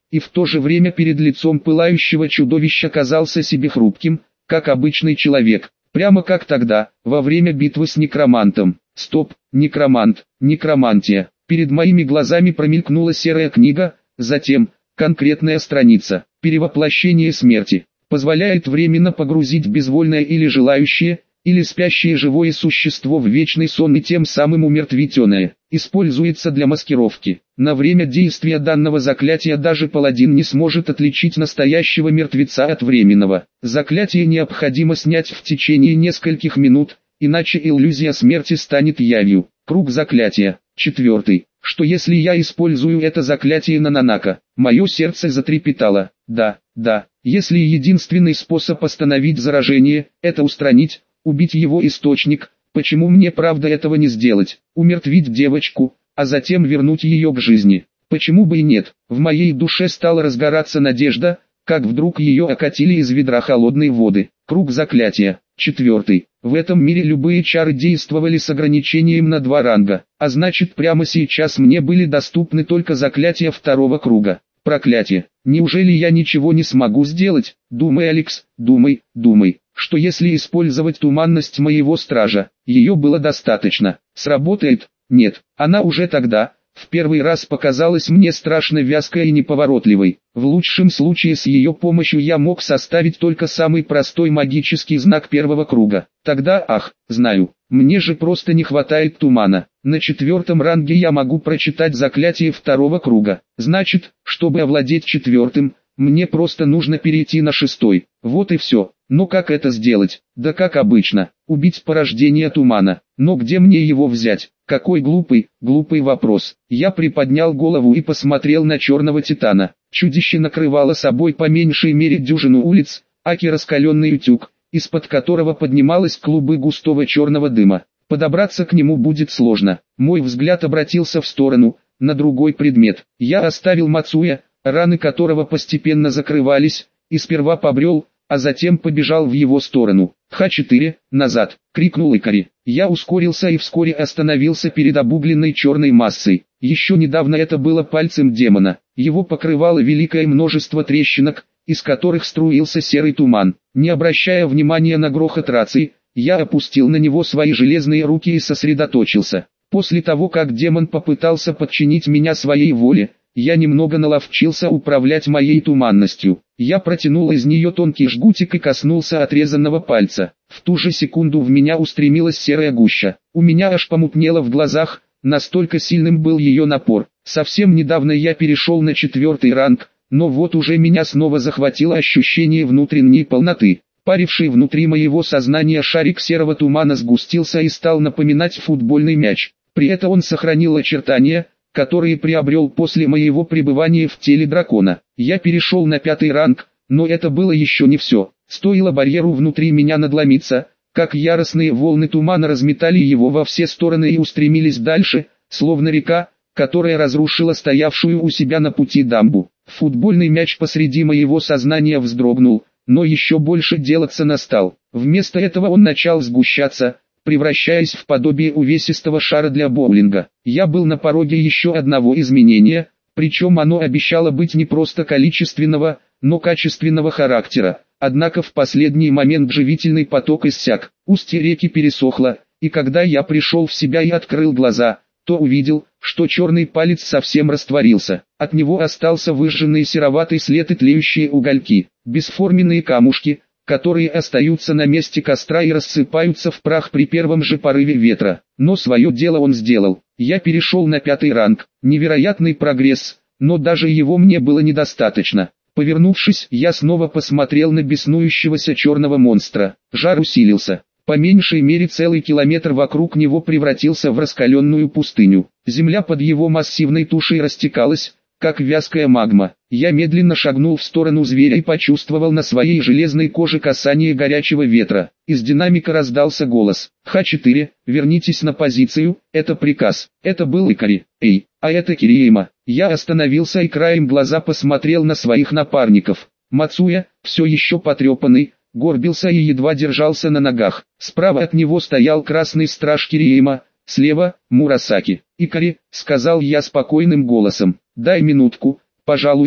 и в то же время перед лицом пылающего чудовища казался себе хрупким, как обычный человек, прямо как тогда, во время битвы с некромантом. Стоп, некромант, некромантия. Перед моими глазами промелькнула серая книга, затем, конкретная страница, перевоплощение смерти, позволяет временно погрузить безвольное или желающее, или спящее живое существо в вечный сон и тем самым умертвить оное. Используется для маскировки. На время действия данного заклятия даже паладин не сможет отличить настоящего мертвеца от временного. Заклятие необходимо снять в течение нескольких минут, иначе иллюзия смерти станет явью. Круг заклятия. 4. Что если я использую это заклятие на Нанака? Мое сердце затрепетало. Да, если единственный способ остановить заражение, это устранить, убить его источник, почему мне правда этого не сделать? Умертвить девочку, а затем вернуть ее к жизни. Почему бы и нет? В моей душе стала разгораться надежда, как вдруг ее окатили из ведра холодной воды. Круг заклятия. 4. В этом мире любые чары действовали с ограничением на 2 ранга, а значит прямо сейчас мне были доступны только заклятия 2 круга. Проклятие. Неужели я ничего не смогу сделать? Думай, Алекс, думай, что если использовать туманность моего стража, ее было достаточно. Сработает? Нет, она уже тогда, в первый раз показалась мне страшно вязкой и неповоротливой. В лучшем случае с ее помощью я мог составить только самый простой магический знак 1 круга. Тогда, знаю, мне же просто не хватает тумана. На 4 ранге я могу прочитать заклятие 2 круга. Значит, чтобы овладеть 4, мне просто нужно перейти на 6. Вот и все. Но как это сделать? Да как обычно, убить порождение тумана. Но где мне его взять? Какой глупый вопрос. Я приподнял голову и посмотрел на черного титана. Чудище накрывало собой по меньшей мере дюжину улиц, аки раскаленный утюг, из-под которого поднималось клубы густого черного дыма. Подобраться к нему будет сложно. Мой взгляд обратился в сторону, на другой предмет. Я оставил Мацуя, раны которого постепенно закрывались, и сперва побрел, а затем побежал в его сторону. «Х4, назад!» — крикнул Икари. Я ускорился и вскоре остановился перед обугленной черной массой. Еще недавно это было пальцем демона. Его покрывало великое множество трещинок, из которых струился серый туман. Не обращая внимания на грохот рации, я опустил на него свои железные руки и сосредоточился. После того, как демон попытался подчинить меня своей воле, я немного наловчился управлять моей туманностью. Я протянул из нее тонкий жгутик и коснулся отрезанного пальца. В ту же секунду в меня устремилась серая гуща. У меня аж помутнело в глазах, настолько сильным был ее напор. Совсем недавно я перешел на 4 ранг, но вот уже меня снова захватило ощущение внутренней полноты. Паривший внутри моего сознания шарик серого тумана сгустился и стал напоминать футбольный мяч. При этом он сохранил очертания, которые приобрел после моего пребывания в теле дракона. Я перешел на 5 ранг, но это было еще не все. Стоило барьеру внутри меня надломиться, как яростные волны тумана разметали его во все стороны и устремились дальше, словно река, которая разрушила стоявшую у себя на пути дамбу. Футбольный мяч посреди моего сознания вздрогнул, но еще больше делаться настал. Вместо этого он начал сгущаться, превращаясь в подобие увесистого шара для боулинга. Я был на пороге еще одного изменения, причем оно обещало быть не просто количественного, но качественного характера. Однако в последний момент живительный поток иссяк, устье реки пересохло, и когда я пришел в себя и открыл глаза, то увидел, что черный палец совсем растворился. От него остался выжженный сероватый след и тлеющие угольки, бесформенные камушки, которые остаются на месте костра и рассыпаются в прах при первом же порыве ветра. Но свое дело он сделал. Я перешел на 5 ранг. Невероятный прогресс, но даже его мне было недостаточно. Повернувшись, я снова посмотрел на беснующегося черного монстра. Жар усилился. По меньшей мере целый километр вокруг него превратился в раскаленную пустыню. Земля под его массивной тушей растекалась, как вязкая магма. Я медленно шагнул в сторону зверя и почувствовал на своей железной коже касание горячего ветра. Из динамика раздался голос. «Х4, вернитесь на позицию, это приказ». Это был Икари. «Эй, а это Кириэма». Я остановился и краем глаза посмотрел на своих напарников. Мацуя, все еще потрепанный, горбился и едва держался на ногах. Справа от него стоял красный страж Кириэма, слева – Мурасаки. «Икари», — сказал я спокойным голосом, — «дай минутку, пожалуйста,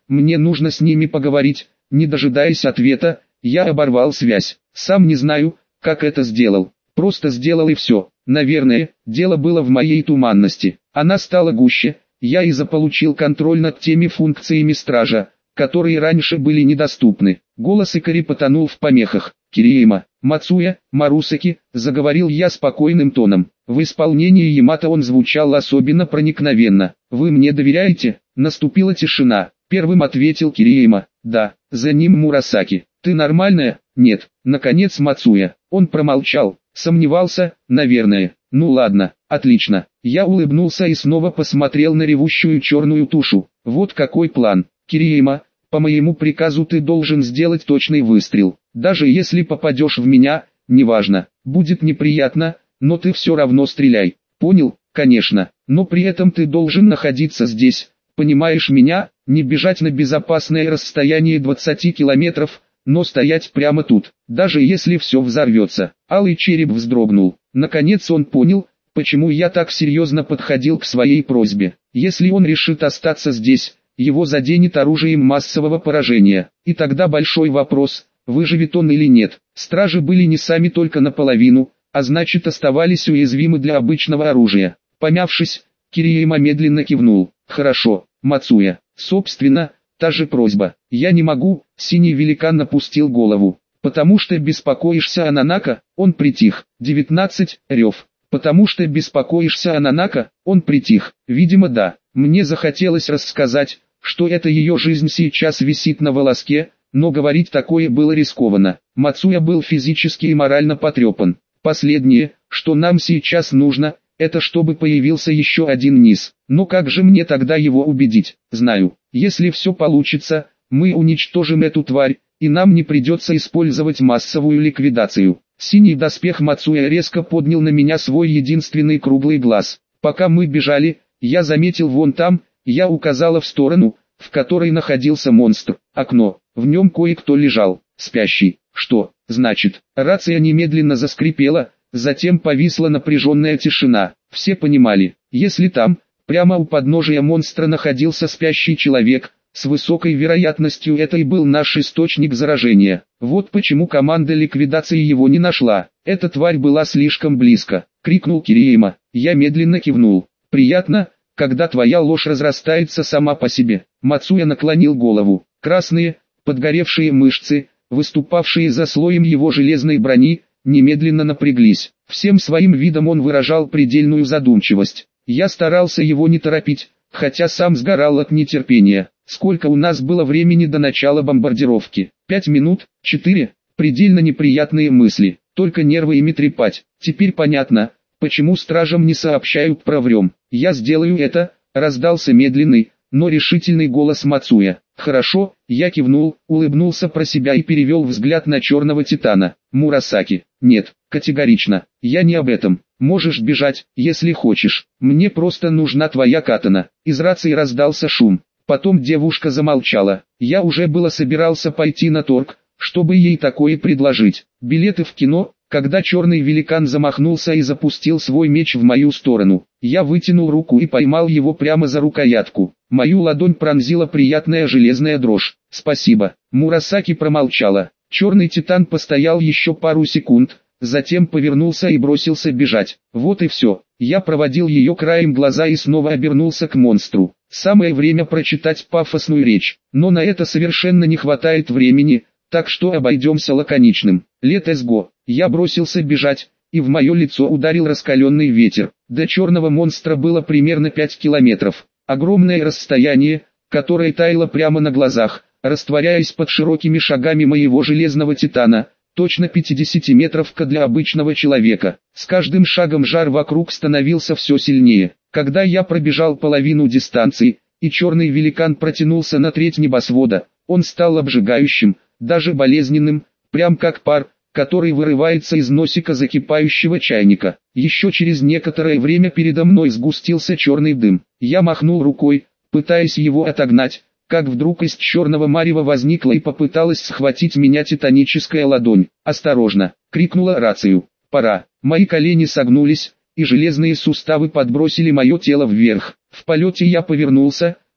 мне нужно с ними поговорить. Не дожидаясь ответа, я оборвал связь. Сам не знаю, как это сделал. Просто сделал и все. Наверное, дело было в моей туманности. Она стала гуще, я и заполучил контроль над теми функциями стража, которые раньше были недоступны. Голос Икари потонул в помехах. «Кириэма, Мацуя, Марусаки», — заговорил я спокойным тоном. В исполнении Ямато он звучал особенно проникновенно. «Вы мне доверяете?» Наступила тишина. Первым ответил Кириэма. «Да». За ним Мурасаки. «Ты нормальная?» «Нет». Наконец Мацуя. Он промолчал. Сомневался, наверное. «Ну ладно, отлично». Я улыбнулся и снова посмотрел на ревущую черную тушу. «Вот какой план. Кириэма, по моему приказу ты должен сделать точный выстрел. Даже если попадешь в меня, неважно, будет неприятно, но ты все равно стреляй. Понял? Конечно. Но при этом ты должен находиться здесь. Понимаешь меня? Не бежать на безопасное расстояние 20 километров, но стоять прямо тут, даже если все взорвется». Алый череп вздрогнул. Наконец он понял, почему я так серьезно подходил к своей просьбе. Если он решит остаться здесь, его заденет оружием массового поражения. И тогда большой вопрос, выживет он или нет. Стражи были не сами только наполовину, а значит оставались уязвимы для обычного оружия. Помявшись, Кириэма медленно кивнул. «Хорошо, Мацуя. Собственно, та же просьба. Я не могу», — синий великан напустил голову. «Потому что беспокоишься о Нанако?» Он притих. 19. Рев. «Потому что беспокоишься о Нанако?» Он притих. Видимо, да. Мне захотелось рассказать, что эта ее жизнь сейчас висит на волоске, но говорить такое было рискованно. Мацуя был физически и морально потрепан. Последнее, что нам сейчас нужно, это чтобы появился еще один низ. Но как же мне тогда его убедить? Знаю, если все получится, мы уничтожим эту тварь, и нам не придется использовать массовую ликвидацию. Синий доспех Мацуя резко поднял на меня свой единственный круглый глаз. Пока мы бежали, я заметил вон там, я указала в сторону, в которой находился монстр. Окно, в нем кое-кто лежал, спящий. Что, значит? Рация немедленно заскрипела, затем повисла напряженная тишина. Все понимали, если там, прямо у подножия монстра находился спящий человек, с высокой вероятностью это и был наш источник заражения. Вот почему команда ликвидации его не нашла. Эта тварь была слишком близко, крикнул Кириэма. Я медленно кивнул. Приятно, когда твоя ложь разрастается сама по себе. Мацуя наклонил голову. Красные, подгоревшие мышцы, выступавшие за слоем его железной брони, немедленно напряглись. Всем своим видом он выражал предельную задумчивость. Я старался его не торопить, хотя сам сгорал от нетерпения. Сколько у нас было времени до начала бомбардировки? 5 минут, 4. Предельно неприятные мысли, только нервы ими трепать. Теперь понятно, почему стражам не сообщают про врем. Я сделаю это, раздался медленный, но решительный голос Мацуя. Хорошо, я кивнул, улыбнулся про себя и перевел взгляд на черного титана. Мурасаки. Нет, категорично, я не об этом. Можешь бежать, если хочешь. Мне просто нужна твоя катана. Из рации раздался шум. Потом девушка замолчала. Я уже было собирался пойти на торг, чтобы ей такое предложить. Билеты в кино, когда черный великан замахнулся и запустил свой меч в мою сторону. Я вытянул руку и поймал его прямо за рукоятку. Мою ладонь пронзила приятная железная дрожь. Спасибо. Мурасаки промолчала. Черный титан постоял еще пару секунд, затем повернулся и бросился бежать. Вот и все. Я проводил ее краем глаза и снова обернулся к монстру. Самое время прочитать пафосную речь, но на это совершенно не хватает времени, так что обойдемся лаконичным. Let's go. Я бросился бежать, и в мое лицо ударил раскаленный ветер. До черного монстра было примерно 5 километров. Огромное расстояние, которое таяло прямо на глазах, растворяясь под широкими шагами моего железного титана. Точно 50-метровка для обычного человека. С каждым шагом жар вокруг становился все сильнее. Когда я пробежал половину дистанции, и черный великан протянулся на треть небосвода, он стал обжигающим, даже болезненным, прям как пар, который вырывается из носика закипающего чайника. Еще через некоторое время передо мной сгустился черный дым. Я махнул рукой, пытаясь его отогнать, как вдруг из черного марева возникла и попыталась схватить меня титаническая ладонь. «Осторожно!» — крикнула рацию. «Пора!» Мои колени согнулись, и железные суставы подбросили мое тело вверх. В полете я повернулся,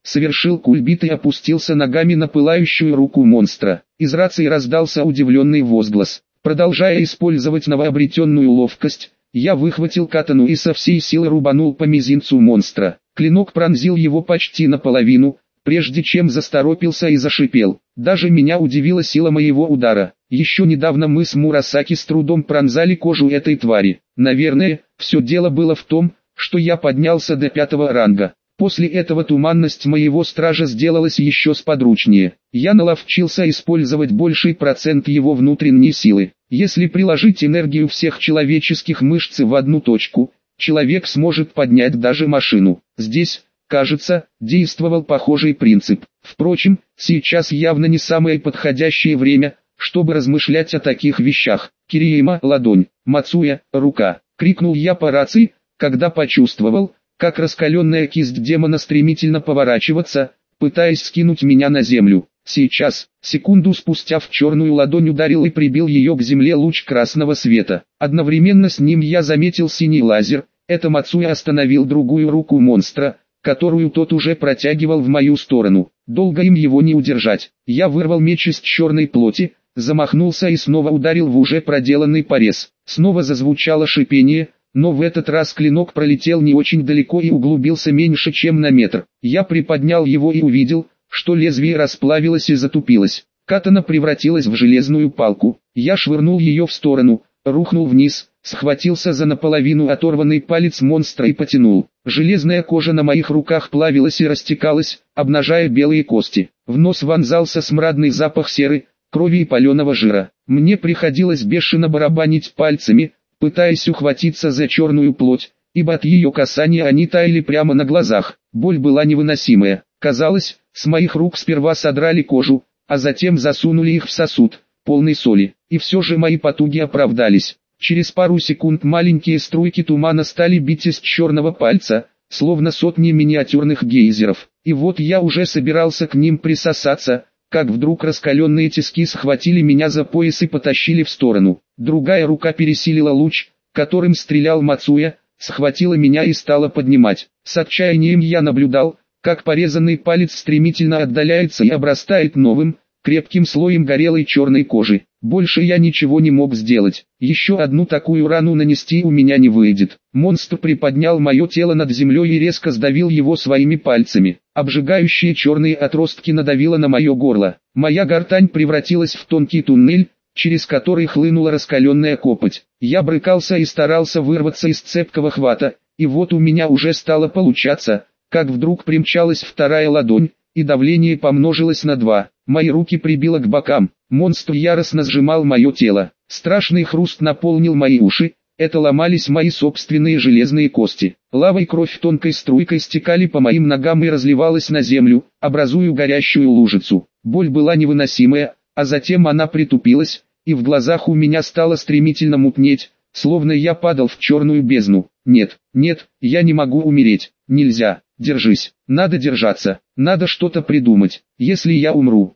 совершил кульбит и опустился ногами на пылающую руку монстра. Из рации раздался удивленный возглас. Продолжая использовать новообретенную ловкость, я выхватил катану и со всей силы рубанул по мизинцу монстра. Клинок пронзил его почти наполовину, прежде чем засторопился и зашипел. Даже меня удивила сила моего удара. Еще недавно мы с Мурасаки с трудом пронзали кожу этой твари. Наверное, все дело было в том, что я поднялся до 5-го ранга. После этого туманность моего стража сделалась еще сподручнее. Я наловчился использовать больший процент его внутренней силы. Если приложить энергию всех человеческих мышц в одну точку, человек сможет поднять даже машину. Здесь, кажется, действовал похожий принцип. Впрочем, сейчас явно не самое подходящее время, чтобы размышлять о таких вещах. «Кириэма, ладонь, Мацуя, рука!» — крикнул я по рации, когда почувствовал, как раскаленная кисть демона стремительно поворачиваться, пытаясь скинуть меня на землю. Сейчас, секунду спустя, в черную ладонь ударил и прибил ее к земле луч красного света. Одновременно с ним я заметил синий лазер. Это Мацуя остановил другую руку монстра, которую тот уже протягивал в мою сторону. Долго им его не удержать. Я вырвал меч из черной плоти, замахнулся и снова ударил в уже проделанный порез. Снова зазвучало шипение, но в этот раз клинок пролетел не очень далеко и углубился меньше чем на метр. Я приподнял его и увидел, что лезвие расплавилось и затупилось. Катана превратилась в железную палку. Я швырнул ее в сторону, рухнул вниз, схватился за наполовину оторванный палец монстра и потянул. Железная кожа на моих руках плавилась и растекалась, обнажая белые кости. В нос вонзался смрадный запах серы, крови и паленого жира. Мне приходилось бешено барабанить пальцами, пытаясь ухватиться за черную плоть, ибо от ее касания они таяли прямо на глазах. Боль была невыносимая. Казалось, с моих рук сперва содрали кожу, а затем засунули их в сосуд, полный соли. И все же мои потуги оправдались. Через пару секунд маленькие струйки тумана стали бить из черного пальца, словно сотни миниатюрных гейзеров. И вот я уже собирался к ним присосаться, как вдруг раскаленные тиски схватили меня за пояс и потащили в сторону. Другая рука пересилила луч, которым стрелял Мацуя, схватила меня и стала поднимать. С отчаянием я наблюдал, как порезанный палец стремительно отдаляется и обрастает новым, крепким слоем горелой черной кожи. Больше я ничего не мог сделать. Еще одну такую рану нанести у меня не выйдет. Монстр приподнял мое тело над землей и резко сдавил его своими пальцами. Обжигающие черные отростки надавило на мое горло. Моя гортань превратилась в тонкий туннель, через который хлынула раскаленная копоть. Я брыкался и старался вырваться из цепкого хвата, и вот у меня уже стало получаться, как вдруг примчалась вторая ладонь, и давление помножилось на 2. Мои руки прибило к бокам. Монстр яростно сжимал мое тело. Страшный хруст наполнил мои уши. Это ломались мои собственные железные кости. Лава и кровь тонкой струйкой стекали по моим ногам и разливалась на землю, образуя горящую лужицу. Боль была невыносимая, а затем она притупилась, и в глазах у меня стало стремительно мутнеть, словно я падал в черную бездну. Нет, нет, я не могу умереть. Нельзя. Держись. Надо держаться. Надо что-то придумать. Если я умру,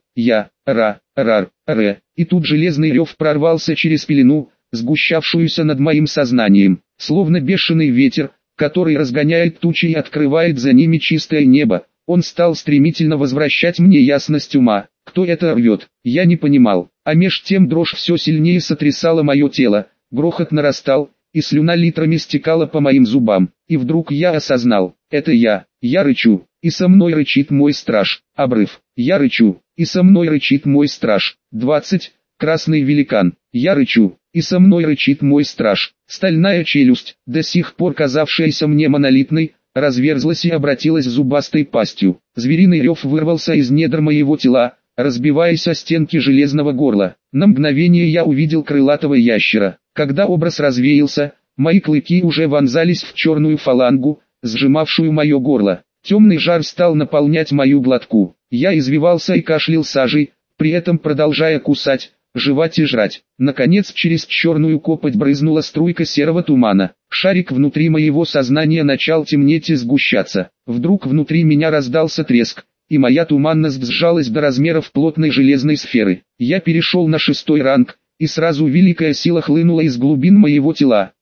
и тут железный рев прорвался через пелену, сгущавшуюся над моим сознанием, словно бешеный ветер, который разгоняет тучи и открывает за ними чистое небо. Он стал стремительно возвращать мне ясность ума. Кто это рвет, я не понимал, а меж тем дрожь все сильнее сотрясала мое тело, грохот нарастал, и слюна литрами стекала по моим зубам. И вдруг я осознал, это я рычу, и со мной рычит мой страж. Обрыв, я рычу, и со мной рычит мой страж. 20. Красный великан, я рычу, и со мной рычит мой страж. Стальная челюсть, до сих пор казавшаяся мне монолитной, разверзлась и обратилась зубастой пастью. Звериный рев вырвался из недр моего тела, разбиваясь о стенки железного горла. На мгновение я увидел крылатого ящера. Когда образ развеялся, мои клыки уже вонзались в черную фалангу, сжимавшую мое горло. Темный жар стал наполнять мою глотку. Я извивался и кашлял сажей, при этом продолжая кусать, жевать и жрать. Наконец через черную копоть брызнула струйка серого тумана. Шарик внутри моего сознания начал темнеть и сгущаться. Вдруг внутри меня раздался треск, и моя туманность сжалась до размеров плотной железной сферы. Я перешел на 6-й ранг, и сразу великая сила хлынула из глубин моего тела.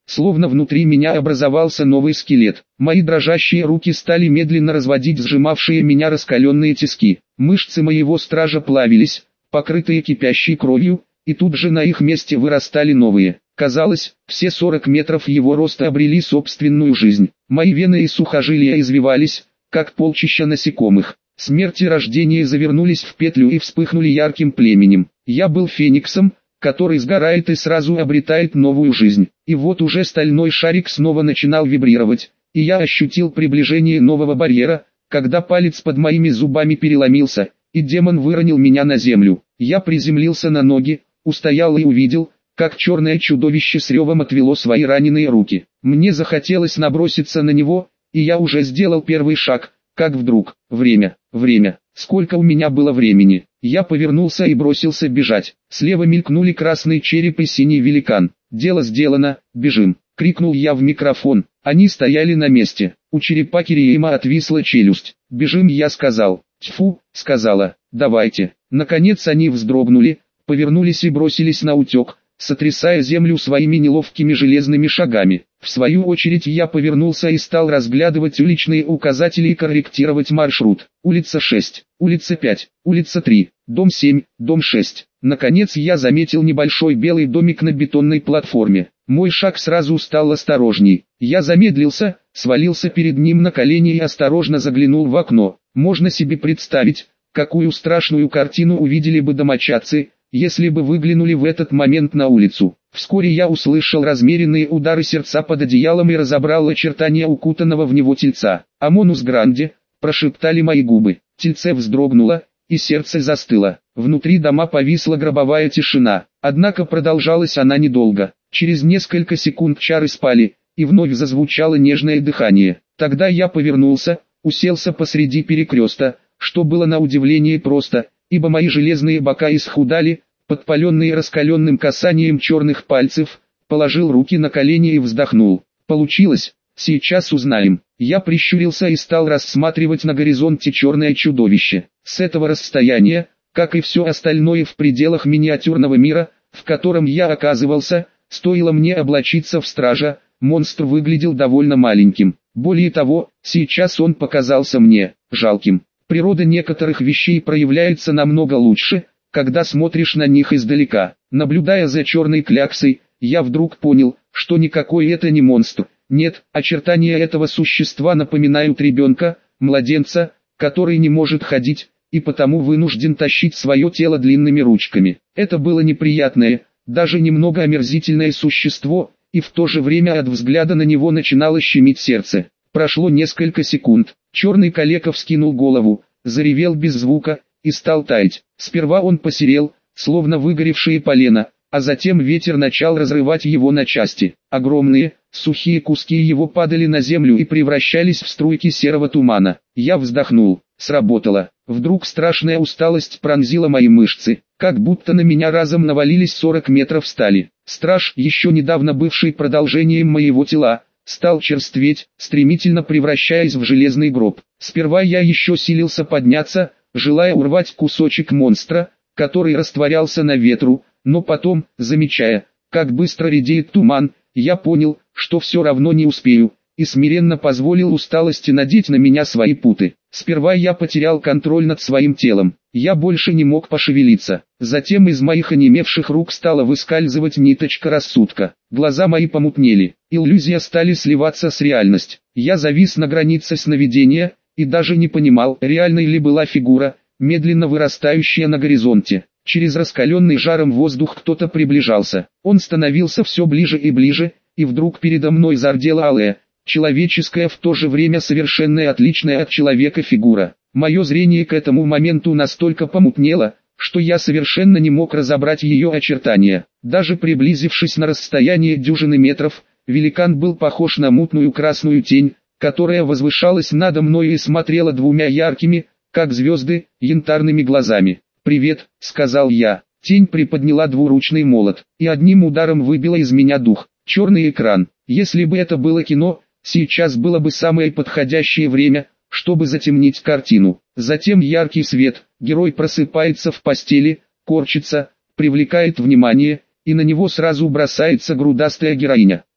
словно внутри меня образовался новый скелет. Мои дрожащие руки стали медленно разводить сжимавшие меня раскаленные тиски. Мышцы моего стража плавились, покрытые кипящей кровью, и тут же на их месте вырастали новые. Казалось, все 40 метров его роста обрели собственную жизнь. Мои вены и сухожилия извивались, как полчища насекомых. Смерть и рождение завернулись в петлю и вспыхнули ярким племенем. Я был фениксом, который сгорает и сразу обретает новую жизнь. И вот уже стальной шарик снова начинал вибрировать, и я ощутил приближение нового барьера, когда палец под моими зубами переломился, и демон выронил меня на землю. Я приземлился на ноги, устоял и увидел, как черное чудовище с ревом отвело свои раненые руки. Мне захотелось наброситься на него, и я уже сделал первый шаг, как вдруг, время, сколько у меня было времени. Я повернулся и бросился бежать. Слева мелькнули красный череп и синий великан. «Дело сделано, бежим!» — крикнул я в микрофон. Они стояли на месте. У черепа Кириэма отвисла челюсть. «Бежим!» — я сказал. «Тьфу!» — сказала. «Давайте!» Наконец они вздрогнули, повернулись и бросились на утек, сотрясая землю своими неловкими железными шагами. В свою очередь я повернулся и стал разглядывать уличные указатели и корректировать маршрут. Улица 6, улица 5, улица 3, дом 7, дом 6. Наконец я заметил небольшой белый домик на бетонной платформе. Мой шаг сразу стал осторожней. Я замедлился, свалился перед ним на колени и осторожно заглянул в окно. Можно себе представить, какую страшную картину увидели бы домочадцы, если бы выглянули в этот момент на улицу. Вскоре я услышал размеренные удары сердца под одеялом и разобрал очертания укутанного в него тельца. «Амонус Гранде», — прошептали мои губы. Тельце вздрогнуло, и сердце застыло. Внутри дома повисла гробовая тишина. Однако продолжалась она недолго. Через несколько секунд чары спали, и вновь зазвучало нежное дыхание. Тогда я повернулся, уселся посреди перекреста, что было на удивление просто, ибо мои железные бока исхудали, подпаленные раскаленным касанием черных пальцев, положил руки на колени и вздохнул. Получилось, сейчас узнаем. Я прищурился и стал рассматривать на горизонте черное чудовище. С этого расстояния, как и все остальное в пределах миниатюрного мира, в котором я оказывался, стоило мне облачиться в стража, монстр выглядел довольно маленьким. Более того, сейчас он показался мне жалким. Природа некоторых вещей проявляется намного лучше, когда смотришь на них издалека. Наблюдая за черной кляксой, я вдруг понял, что никакой это не монстр. Нет, очертания этого существа напоминают ребенка, младенца, который не может ходить, и потому вынужден тащить свое тело длинными ручками. Это было неприятное, даже немного омерзительное существо, и в то же время от взгляда на него начинало щемить сердце. Прошло несколько секунд. Черный калека вскинул голову, заревел без звука, и стал таять. Сперва он посерел, словно выгоревшее полено, а затем ветер начал разрывать его на части. Огромные, сухие куски его падали на землю и превращались в струйки серого тумана. Я вздохнул. Сработало. Вдруг страшная усталость пронзила мои мышцы, как будто на меня разом навалились 40 метров стали. Страж, еще недавно бывший продолжением моего тела, стал черстветь, стремительно превращаясь в железный гроб. Сперва я еще силился подняться, желая урвать кусочек монстра, который растворялся на ветру, но потом, замечая, как быстро редеет туман, я понял, что все равно не успею, и смиренно позволил усталости надеть на меня свои путы. Сперва я потерял контроль над своим телом, я больше не мог пошевелиться. Затем из моих онемевших рук стала выскальзывать ниточка рассудка. Глаза мои помутнели, иллюзия стали сливаться с реальностью. Я завис на границе сновидения, и даже не понимал, реальной ли была фигура, медленно вырастающая на горизонте. Через раскаленный жаром воздух кто-то приближался. Он становился все ближе и ближе, и вдруг передо мной зардела алая, человеческая, в то же время совершенно отличная от человека фигура. Мое зрение к этому моменту настолько помутнело, что я совершенно не мог разобрать ее очертания. Даже приблизившись на расстояние дюжины метров, великан был похож на мутную красную тень, которая возвышалась надо мной и смотрела двумя яркими, как звезды, янтарными глазами. «Привет», — сказал я. Тень приподняла двуручный молот, и одним ударом выбила из меня дух. Черный экран. Если бы это было кино, сейчас было бы самое подходящее время, чтобы затемнить картину. Затем яркий свет, герой просыпается в постели, корчится, привлекает внимание, и на него сразу бросается грудастая героиня.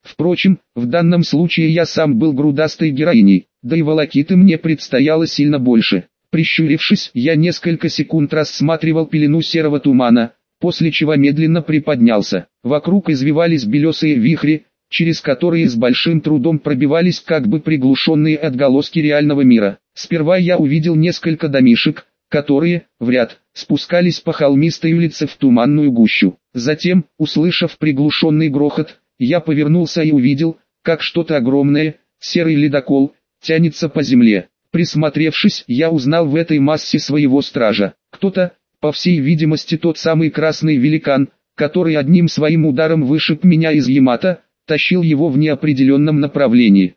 Впрочем, в данном случае я сам был грудастой героиней, да и волокиты мне предстояло сильно больше. Прищурившись, я несколько секунд рассматривал пелену серого тумана, после чего медленно приподнялся. Вокруг извивались белесые вихри, через которые с большим трудом пробивались как бы приглушенные отголоски реального мира. Сперва я увидел несколько домишек, которые, в ряд, спускались по холмистой улице в туманную гущу. Затем, услышав приглушенный грохот, я повернулся и увидел, как что-то огромное, серый ледокол, тянется по земле. Присмотревшись, я узнал в этой массе своего стража. Кто-то, по всей видимости тот самый красный великан, который одним своим ударом вышиб меня из Ямато, тащил его в неопределенном направлении.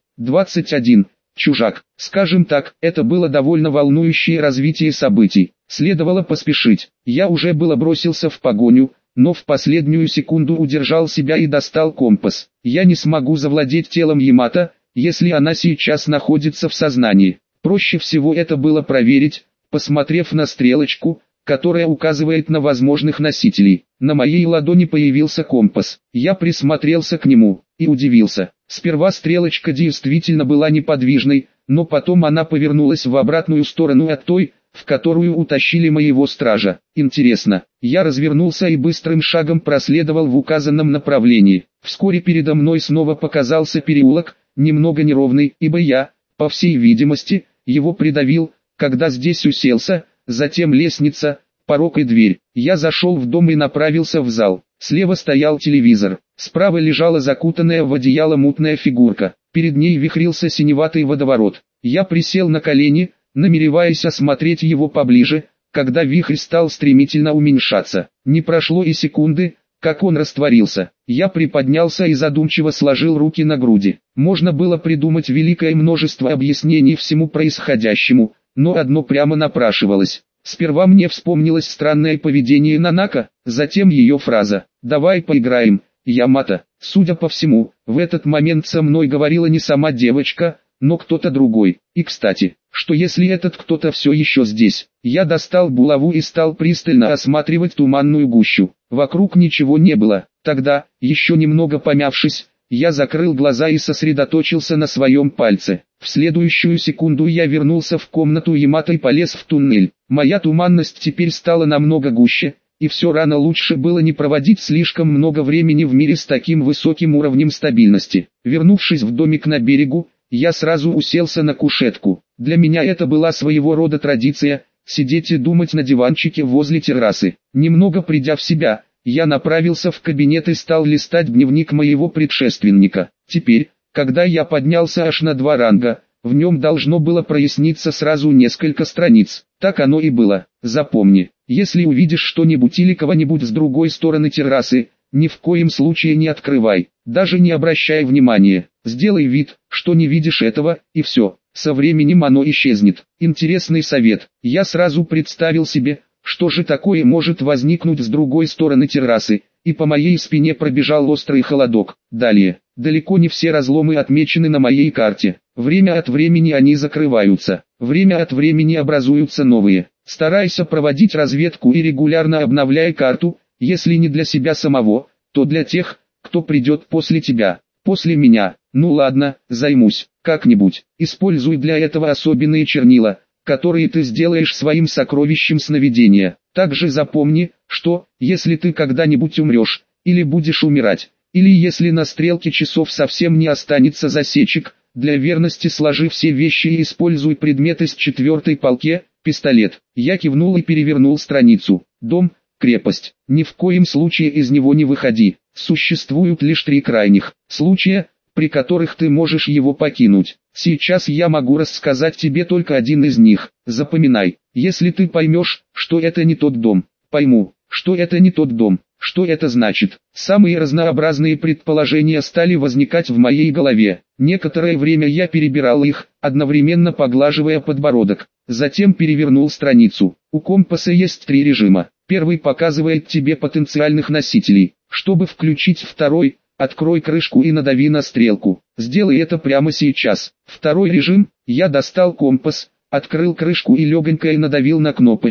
21. Чужак. Скажем так, это было довольно волнующее развитие событий. Следовало поспешить. Я уже было бросился в погоню, но в последнюю секунду удержал себя и достал компас. Я не смогу завладеть телом Ямато, если она сейчас находится в сознании. Проще всего это было проверить, посмотрев на стрелочку, которая указывает на возможных носителей. На моей ладони появился компас. Я присмотрелся к нему и удивился. Сперва стрелочка действительно была неподвижной, но потом она повернулась в обратную сторону от той, в которую утащили моего стража. Интересно. Я развернулся и быстрым шагом проследовал в указанном направлении. Вскоре передо мной снова показался переулок, немного неровный, ибо я, по всей видимости, его придавил, когда здесь уселся, затем лестница, порог и дверь. Я зашел в дом и направился в зал. Слева стоял телевизор, справа лежала закутанная в одеяло мутная фигурка, перед ней вихрился синеватый водоворот. Я присел на колени, намереваясь осмотреть его поближе, когда вихрь стал стремительно уменьшаться. Не прошло и секунды, как он растворился. Я приподнялся и задумчиво сложил руки на груди. Можно было придумать великое множество объяснений всему происходящему, но одно прямо напрашивалось. Сперва мне вспомнилось странное поведение Нанако, затем ее фраза «Давай поиграем, Ямато». Судя по всему, в этот момент со мной говорила не сама девочка, но кто-то другой. И кстати, что если этот кто-то все еще здесь? Я достал булаву и стал пристально осматривать туманную гущу. Вокруг ничего не было. Тогда, еще немного помявшись, я закрыл глаза и сосредоточился на своем пальце. В следующую секунду я вернулся в комнату Ямато и полез в туннель. Моя туманность теперь стала намного гуще, и все равно лучше было не проводить слишком много времени в мире с таким высоким уровнем стабильности. Вернувшись в домик на берегу, я сразу уселся на кушетку. Для меня это была своего рода традиция – сидеть и думать на диванчике возле террасы. Немного придя в себя, я направился в кабинет и стал листать дневник моего предшественника. Теперь, когда я поднялся аж на 2 ранга, в нем должно было проясниться сразу несколько страниц. Так оно и было. Запомни, если увидишь что-нибудь или кого-нибудь с другой стороны террасы, ни в коем случае не открывай, даже не обращай внимания. Сделай вид, что не видишь этого, и все. Со временем оно исчезнет. Интересный совет. Я сразу представил себе, что же такое может возникнуть с другой стороны террасы, и по моей спине пробежал острый холодок. Далее. Далеко не все разломы отмечены на моей карте. Время от времени они закрываются. Время от времени образуются новые. Старайся проводить разведку и регулярно обновляй карту, если не для себя самого, то для тех, кто придет после тебя. После меня. Ну ладно, займусь. Как-нибудь. Используй для этого особенные чернила, которые ты сделаешь своим сокровищем сновидения. Также запомни, что, если ты когда-нибудь умрешь, или будешь умирать, или если на стрелке часов совсем не останется засечек, для верности сложи все вещи и используй предметы с 4-й полке, пистолет. Я кивнул и перевернул страницу. Дом, крепость. Ни в коем случае из него не выходи. Существуют лишь 3 крайних случая, при которых ты можешь его покинуть. Сейчас я могу рассказать тебе только один из них. Запоминай. Если ты поймешь, что это не тот дом, пойму, что это не тот дом. Что это значит? Самые разнообразные предположения стали возникать в моей голове. Некоторое время я перебирал их, одновременно поглаживая подбородок. Затем перевернул страницу. У компаса есть 3 режима. Первый показывает тебе потенциальных носителей. Чтобы включить второй, открой крышку и надави на стрелку. Сделай это прямо сейчас. Второй режим. Я достал компас, открыл крышку и легонько надавил на кнопочку,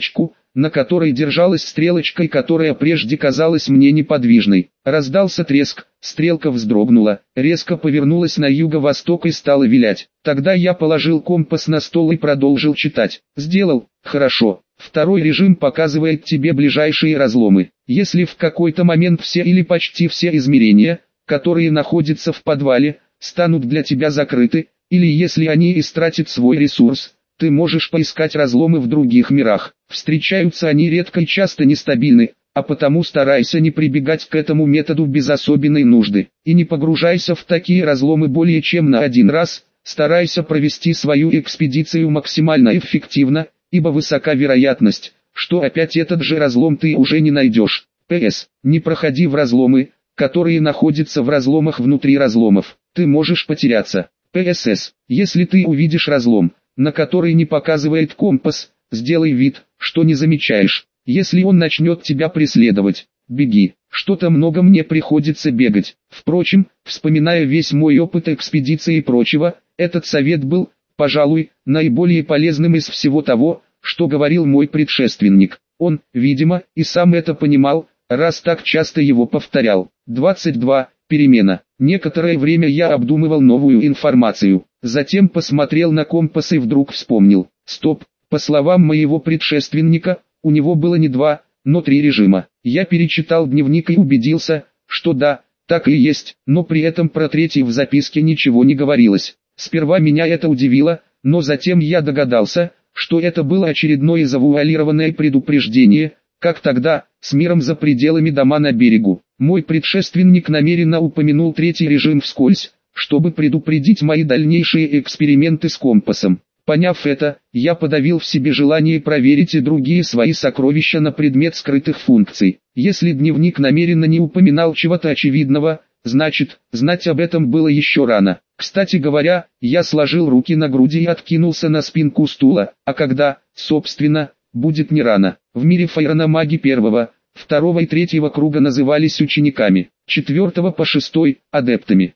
на которой держалась стрелочка и которая прежде казалась мне неподвижной. Раздался треск, стрелка вздрогнула, резко повернулась на юго-восток и стала вилять. Тогда я положил компас на стол и продолжил читать. Сделал, хорошо. Второй режим показывает тебе ближайшие разломы. Если в какой-то момент все или почти все измерения, которые находятся в подвале, станут для тебя закрыты, или если они истратят свой ресурс, ты можешь поискать разломы в других мирах. Встречаются они редко и часто нестабильны, а потому старайся не прибегать к этому методу без особенной нужды. И не погружайся в такие разломы более чем на один раз, старайся провести свою экспедицию максимально эффективно, ибо высока вероятность, что опять этот же разлом ты уже не найдешь. П.С. Не проходи в разломы, которые находятся в разломах внутри разломов. Ты можешь потеряться. П.С.С. Если ты увидишь разлом, на который не показывает компас, сделай вид, что не замечаешь. Если он начнет тебя преследовать, беги. Что-то много мне приходится бегать. Впрочем, вспоминая весь мой опыт экспедиции и прочего, этот совет был, пожалуй, наиболее полезным из всего того, что говорил мой предшественник. Он, видимо, и сам это понимал, раз так часто его повторял. 22. Перемена. Некоторое время я обдумывал новую информацию, затем посмотрел на компас и вдруг вспомнил. Стоп, по словам моего предшественника, у него было не 2, но 3 режима. Я перечитал дневник и убедился, что да, так и есть, но при этом про третий в записке ничего не говорилось. Сперва меня это удивило, но затем я догадался, что это было очередное завуалированное предупреждение, как тогда, с миром за пределами дома на берегу. Мой предшественник намеренно упомянул третий режим вскользь, чтобы предупредить мои дальнейшие эксперименты с компасом. Поняв это, я подавил в себе желание проверить и другие свои сокровища на предмет скрытых функций. Если дневник намеренно не упоминал чего-то очевидного, значит, знать об этом было еще рано. Кстати говоря, я сложил руки на груди и откинулся на спинку стула, а когда, собственно, будет не рано. В мире Файрона маги первого, второго и третьего круга назывались учениками, 4 по 6 – адептами,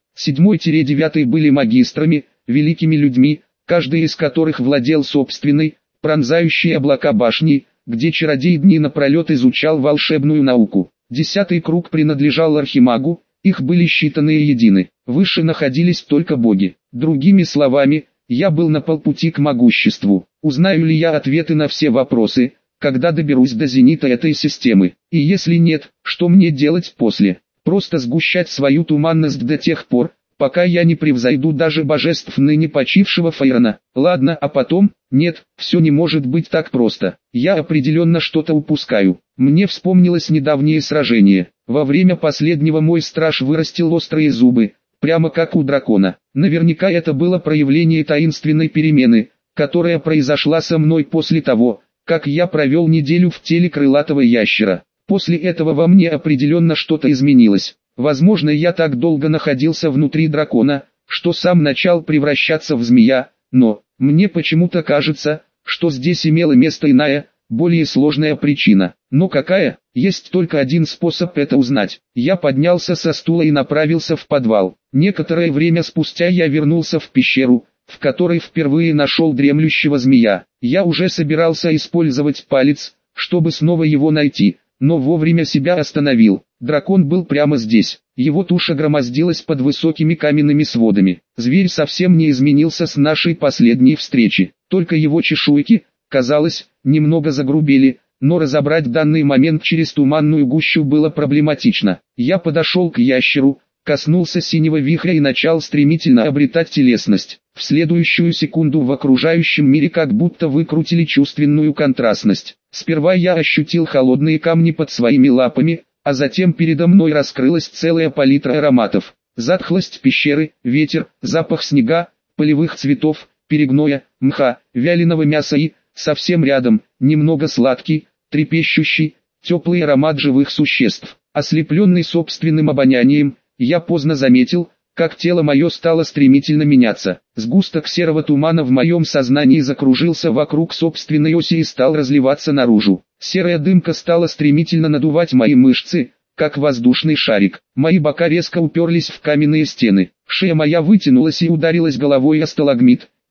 7-9 были магистрами, великими людьми, каждый из которых владел собственной, пронзающей облака башней, где чародей дни напролет изучал волшебную науку. 10-й круг принадлежал архимагу, их были считанные едины, выше находились только боги. Другими словами, я был на полпути к могуществу. Узнаю ли я ответы на все вопросы, когда доберусь до зенита этой системы? И если нет, что мне делать после? Просто сгущать свою туманность до тех пор, пока я не превзойду даже божеств ныне почившего Файрона. Ладно, а потом? Нет, все не может быть так просто. Я определенно что-то упускаю. Мне вспомнилось недавнее сражение. Во время последнего мой страж вырастил острые зубы, прямо как у дракона. Наверняка это было проявление таинственной перемены, которая произошла со мной после того, как я провел неделю в теле крылатого ящера. После этого во мне определенно что-то изменилось. Возможно, я так долго находился внутри дракона, что сам начал превращаться в змея, но мне почему-то кажется, что здесь имела место иная, более сложная причина. Но какая? Есть только один способ это узнать. Я поднялся со стула и направился в подвал. Некоторое время спустя я вернулся в пещеру, в которой впервые нашел дремлющего змея. Я уже собирался использовать палец, чтобы снова его найти, но вовремя себя остановил. Дракон был прямо здесь. Его туша громоздилась под высокими каменными сводами. Зверь совсем не изменился с нашей последней встречи. Только его чешуйки, казалось, немного загрубели, но разобрать данный момент через туманную гущу было проблематично. Я подошел к ящеру, коснулся синего вихря и начал стремительно обретать телесность. В следующую секунду в окружающем мире как будто выкрутили чувственную контрастность. Сперва я ощутил холодные камни под своими лапами, а затем передо мной раскрылась целая палитра ароматов. Затхлость пещеры, ветер, запах снега, полевых цветов, перегноя, мха, вяленого мяса и, совсем рядом, немного сладкий, трепещущий, теплый аромат живых существ. Ослепленный собственным обонянием, я поздно заметил, как тело мое стало стремительно меняться. Сгусток серого тумана в моем сознании закружился вокруг собственной оси и стал разливаться наружу. Серая дымка стала стремительно надувать мои мышцы, как воздушный шарик. Мои бока резко уперлись в каменные стены. Шея моя вытянулась и ударилась головой о сталагмит,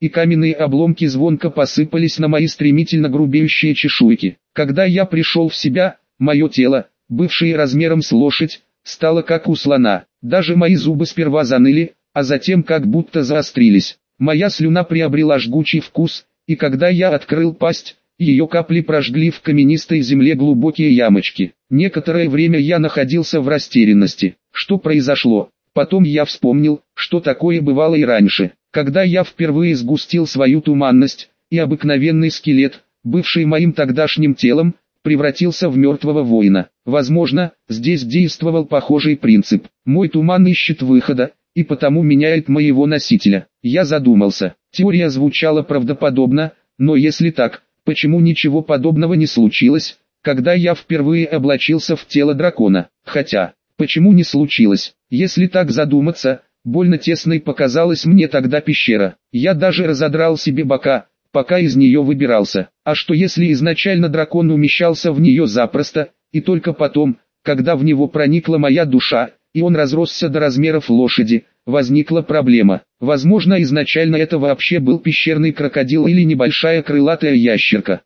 и каменные обломки звонко посыпались на мои стремительно грубеющие чешуйки. Когда я пришел в себя, мое тело, бывшее размером с лошадь, стало как у слона. Даже мои зубы сперва заныли, а затем как будто заострились. Моя слюна приобрела жгучий вкус, и когда я открыл пасть, ее капли прожгли в каменистой земле глубокие ямочки. Некоторое время я находился в растерянности. Что произошло? Потом я вспомнил, что такое бывало и раньше. Когда я впервые сгустил свою туманность, и обыкновенный скелет, бывший моим тогдашним телом, превратился в мертвого воина. Возможно, здесь действовал похожий принцип. Мой туман ищет выхода, и потому меняет моего носителя. Я задумался. Теория звучала правдоподобно, но если так, почему ничего подобного не случилось, когда я впервые облачился в тело дракона? Хотя, почему не случилось? Если так задуматься, больно тесной показалась мне тогда пещера. Я даже разодрал себе бока, пока из нее выбирался. А что если изначально дракон умещался в нее запросто, и только потом, когда в него проникла моя душа, и он разросся до размеров лошади, возникла проблема. Возможно, изначально это вообще был пещерный крокодил или небольшая крылатая ящерка.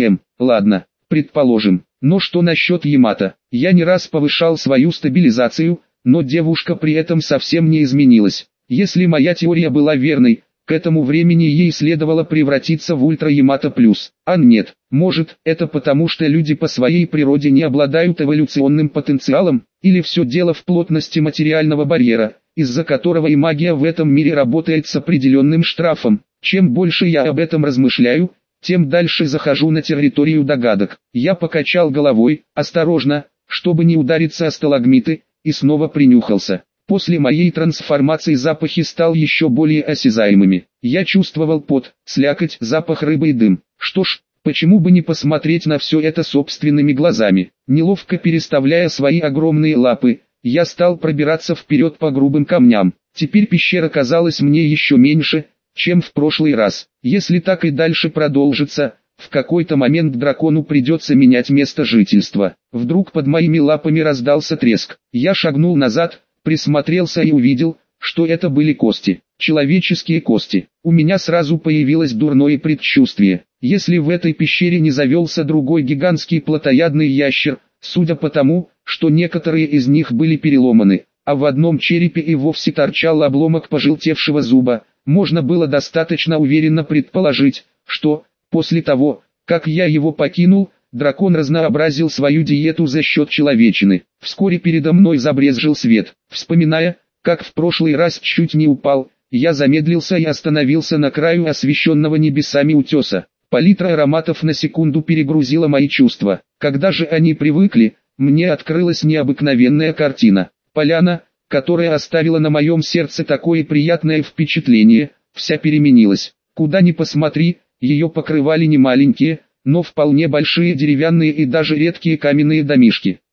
Ладно, предположим. Но что насчет Ямато? Я не раз повышал свою стабилизацию, но девушка при этом совсем не изменилась. Если моя теория была верной, к этому времени ей следовало превратиться в Ультра Ямато Плюс. А нет, может, это потому что люди по своей природе не обладают эволюционным потенциалом, или все дело в плотности материального барьера, из-за которого и магия в этом мире работает с определенным штрафом. Чем больше я об этом размышляю, тем дальше захожу на территорию догадок. Я покачал головой, осторожно, чтобы не удариться о сталагмиты, и снова принюхался. После моей трансформации запахи стали еще более осязаемыми. Я чувствовал пот, слякоть, запах рыбы и дым. Что ж, почему бы не посмотреть на все это собственными глазами? Неловко переставляя свои огромные лапы, я стал пробираться вперед по грубым камням. Теперь пещера казалась мне еще меньше, чем в прошлый раз. Если так и дальше продолжится, в какой-то момент дракону придется менять место жительства. Вдруг под моими лапами раздался треск. Я шагнул назад, присмотрелся и увидел, что это были кости. Человеческие кости. У меня сразу появилось дурное предчувствие. Если в этой пещере не завелся другой гигантский плотоядный ящер, судя по тому, что некоторые из них были переломаны, а в одном черепе и вовсе торчал обломок пожелтевшего зуба, можно было достаточно уверенно предположить, что, после того, как я его покинул, дракон разнообразил свою диету за счет человечины. Вскоре передо мной забрезжил свет. Вспоминая, как в прошлый раз чуть не упал, я замедлился и остановился на краю освещенного небесами утеса. Палитра ароматов на секунду перегрузила мои чувства. Когда же они привыкли, мне открылась необыкновенная картина. Поляна, которая оставила на моем сердце такое приятное впечатление, вся переменилась. Куда ни посмотри, ее покрывали не маленькие, но вполне большие деревянные и даже редкие каменные домишки.